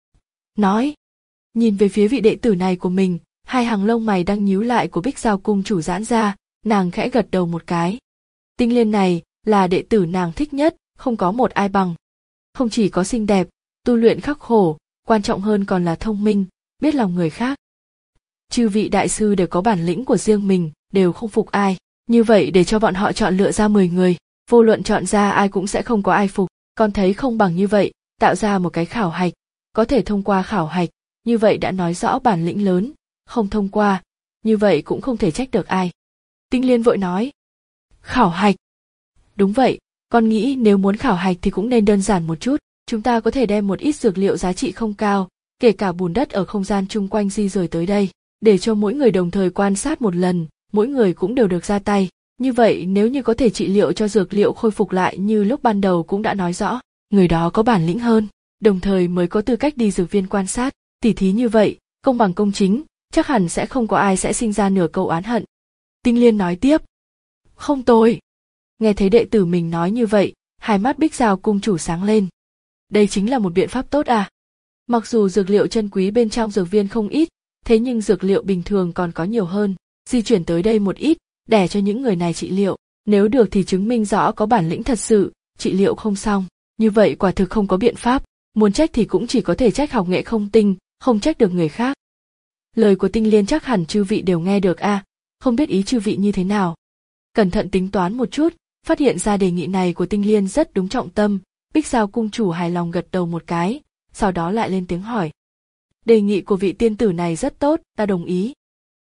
S1: Nói, nhìn về phía vị đệ tử này của mình, hai hàng lông mày đang nhíu lại của Bích Giao cung chủ giãn ra, nàng khẽ gật đầu một cái. Tinh Liên này là đệ tử nàng thích nhất, không có một ai bằng. Không chỉ có xinh đẹp, tu luyện khắc khổ, quan trọng hơn còn là thông minh, biết lòng người khác. Chư vị đại sư đều có bản lĩnh của riêng mình, đều không phục ai. Như vậy để cho bọn họ chọn lựa ra mười người, vô luận chọn ra ai cũng sẽ không có ai phục. Con thấy không bằng như vậy, tạo ra một cái khảo hạch, có thể thông qua khảo hạch, như vậy đã nói rõ bản lĩnh lớn, không thông qua, như vậy cũng không thể trách được ai. Tinh Liên vội nói. Khảo hạch. Đúng vậy, con nghĩ nếu muốn khảo hạch thì cũng nên đơn giản một chút, chúng ta có thể đem một ít dược liệu giá trị không cao, kể cả bùn đất ở không gian chung quanh di rời tới đây, để cho mỗi người đồng thời quan sát một lần, mỗi người cũng đều được ra tay. Như vậy nếu như có thể trị liệu cho dược liệu khôi phục lại như lúc ban đầu cũng đã nói rõ, người đó có bản lĩnh hơn, đồng thời mới có tư cách đi dược viên quan sát, tỉ thí như vậy, công bằng công chính, chắc hẳn sẽ không có ai sẽ sinh ra nửa câu oán hận. Tinh Liên nói tiếp. Không tồi. Nghe thấy đệ tử mình nói như vậy, hai mắt Bích Giao cung chủ sáng lên. Đây chính là một biện pháp tốt à. Mặc dù dược liệu chân quý bên trong dược viên không ít, thế nhưng dược liệu bình thường còn có nhiều hơn, di chuyển tới đây một ít, để cho những người này trị liệu, nếu được thì chứng minh rõ có bản lĩnh thật sự, trị liệu không xong, như vậy quả thực không có biện pháp, muốn trách thì cũng chỉ có thể trách học nghệ không tinh, không trách được người khác. Lời của Tinh Liên chắc hẳn chư vị đều nghe được a, à, không biết ý chư vị như thế nào. Cẩn thận tính toán một chút, phát hiện ra đề nghị này của Tinh Liên rất đúng trọng tâm, Bích Giao cung chủ hài lòng gật đầu một cái, sau đó lại lên tiếng hỏi. Đề nghị của vị tiên tử này rất tốt, ta đồng ý.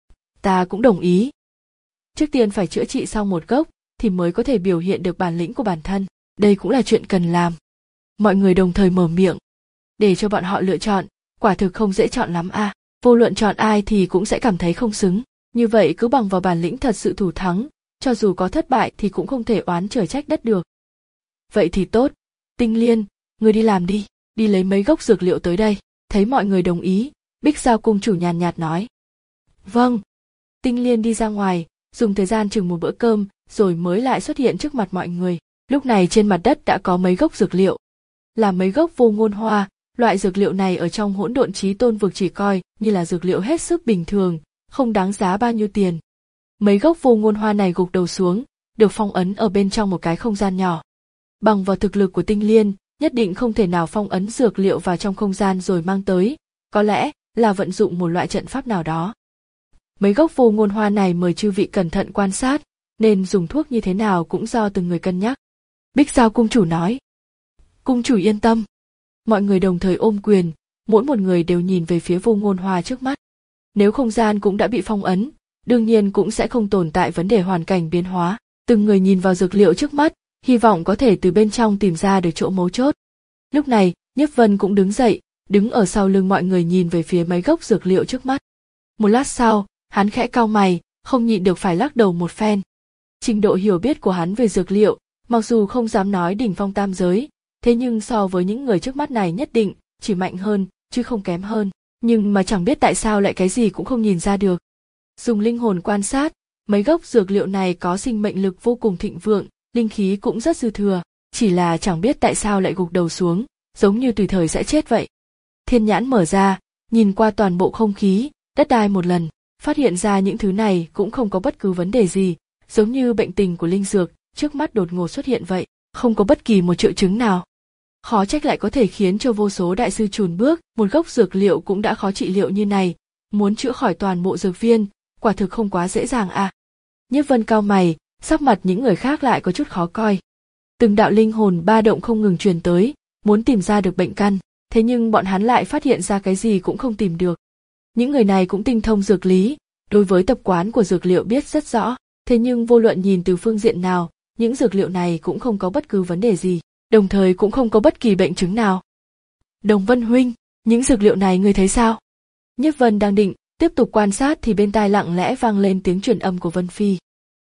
S1: Ta cũng đồng ý. Trước tiên phải chữa trị xong một gốc, thì mới có thể biểu hiện được bản lĩnh của bản thân, đây cũng là chuyện cần làm. Mọi người đồng thời mở miệng, để cho bọn họ lựa chọn, quả thực không dễ chọn lắm a. À. Vô luận chọn ai thì cũng sẽ cảm thấy không xứng, như vậy cứ bằng vào bản lĩnh thật sự thủ thắng, cho dù có thất bại thì cũng không thể oán trời trách đất được. Vậy thì tốt, Tinh Liên, ngươi đi làm đi, đi lấy mấy gốc dược liệu tới đây. Thấy mọi người đồng ý, Bích Giao cung chủ nhàn nhạt nói. Vâng. Tinh Liên đi ra ngoài, dùng thời gian chừng một bữa cơm, rồi mới lại xuất hiện trước mặt mọi người. Lúc này trên mặt đất đã có mấy gốc dược liệu. Là mấy gốc vô ngôn hoa, loại dược liệu này ở trong hỗn độn chí tôn vực chỉ coi như là dược liệu hết sức bình thường, không đáng giá bao nhiêu tiền. Mấy gốc vô ngôn hoa này gục đầu xuống, được phong ấn ở bên trong một cái không gian nhỏ. Bằng vào thực lực của Tinh Liên, nhất định không thể nào phong ấn dược liệu vào trong không gian rồi mang tới, có lẽ là vận dụng một loại trận pháp nào đó. Mấy gốc vô ngôn hoa này mời chư vị cẩn thận quan sát, nên dùng thuốc như thế nào cũng do từng người cân nhắc. Bích Giao cung chủ nói. Cung chủ yên tâm. Mọi người đồng thời ôm quyền, mỗi một người đều nhìn về phía vô ngôn hoa trước mắt. Nếu không gian cũng đã bị phong ấn, đương nhiên cũng sẽ không tồn tại vấn đề hoàn cảnh biến hóa. Từng người nhìn vào dược liệu trước mắt, hy vọng có thể từ bên trong tìm ra được chỗ mấu chốt. Lúc này, Nhiếp Vân cũng đứng dậy, đứng ở sau lưng mọi người nhìn về phía mấy gốc dược liệu trước mắt. Một lát sau, hắn khẽ cau mày, không nhịn được phải lắc đầu một phen. Trình độ hiểu biết của hắn về dược liệu, mặc dù không dám nói đỉnh phong tam giới, thế nhưng so với những người trước mắt này nhất định chỉ mạnh hơn, chứ không kém hơn. Nhưng mà chẳng biết tại sao lại cái gì cũng không nhìn ra được. Dùng linh hồn quan sát, mấy gốc dược liệu này có sinh mệnh lực vô cùng thịnh vượng, linh khí cũng rất dư thừa, chỉ là chẳng biết tại sao lại gục đầu xuống, giống như tùy thời sẽ chết vậy. Thiên nhãn mở ra, nhìn qua toàn bộ không khí, đất đai một lần, phát hiện ra những thứ này cũng không có bất cứ vấn đề gì, giống như bệnh tình của linh dược, trước mắt đột ngột xuất hiện vậy, không có bất kỳ một triệu chứng nào. Khó trách lại có thể khiến cho vô số đại sư chùn bước, một gốc dược liệu cũng đã khó trị liệu như này, muốn chữa khỏi toàn bộ dược viên, quả thực không quá dễ dàng à. Nhiếp Vân cau mày, sắc mặt những người khác lại có chút khó coi. Từng đạo linh hồn ba động không ngừng truyền tới, muốn tìm ra được bệnh căn, thế nhưng bọn hắn lại phát hiện ra cái gì cũng không tìm được. Những người này cũng tinh thông dược lý, đối với tập quán của dược liệu biết rất rõ, thế nhưng vô luận nhìn từ phương diện nào, những dược liệu này cũng không có bất cứ vấn đề gì, đồng thời cũng không có bất kỳ bệnh chứng nào. Đồng Vân huynh, những dược liệu này ngươi thấy sao? Nhiếp Vân đang định tiếp tục quan sát thì bên tai lặng lẽ vang lên tiếng truyền âm của Vân Phi.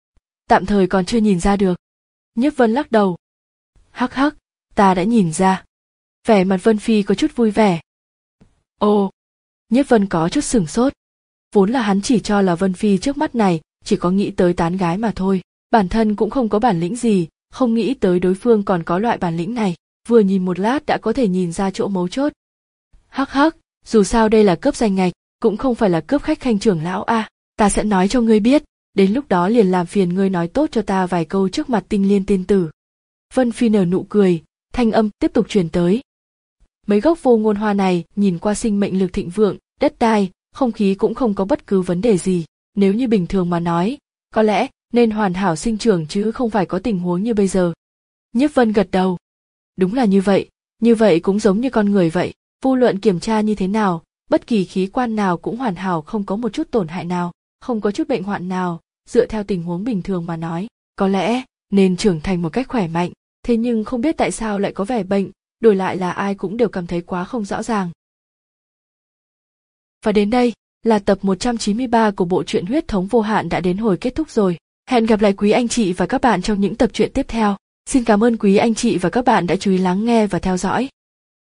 S1: Tạm thời còn chưa nhìn ra được. Nhiếp Vân lắc đầu. Hắc hắc, ta đã nhìn ra. Vẻ mặt Vân Phi có chút vui vẻ. Ồ, Nhiếp Vân có chút sửng sốt. Vốn là hắn chỉ cho là Vân Phi trước mắt này chỉ có nghĩ tới tán gái mà thôi, bản thân cũng không có bản lĩnh gì, không nghĩ tới đối phương còn có loại bản lĩnh này, vừa nhìn một lát đã có thể nhìn ra chỗ mấu chốt. Hắc hắc, dù sao đây là cướp danh ngạch, cũng không phải là cướp khách khanh trưởng lão a, à, ta sẽ nói cho ngươi biết, đến lúc đó liền làm phiền ngươi nói tốt cho ta vài câu trước mặt Tinh Liên tiên tử. Vân Phi nở nụ cười, thanh âm tiếp tục truyền tới. Mấy gốc vô ngôn hoa này nhìn qua sinh mệnh lực thịnh vượng, đất đai, không khí cũng không có bất cứ vấn đề gì, nếu như bình thường mà nói, có lẽ nên hoàn hảo sinh trưởng chứ không phải có tình huống như bây giờ. Nhiếp Vân gật đầu. Đúng là như vậy, như vậy cũng giống như con người vậy, vô luận kiểm tra như thế nào, bất kỳ khí quan nào cũng hoàn hảo, không có một chút tổn hại nào, không có chút bệnh hoạn nào. Dựa theo tình huống bình thường mà nói, có lẽ nên trưởng thành một cách khỏe mạnh, thế nhưng không biết tại sao lại có vẻ bệnh, đổi lại là ai cũng đều cảm thấy quá không rõ ràng. Và đến đây là tập một trăm chín mươi ba của bộ truyện Huyết thống vô hạn đã đến hồi kết thúc rồi. Hẹn gặp lại quý anh chị và các bạn trong những tập truyện tiếp theo. Xin cảm ơn quý anh chị và các bạn đã chú ý lắng nghe và theo dõi.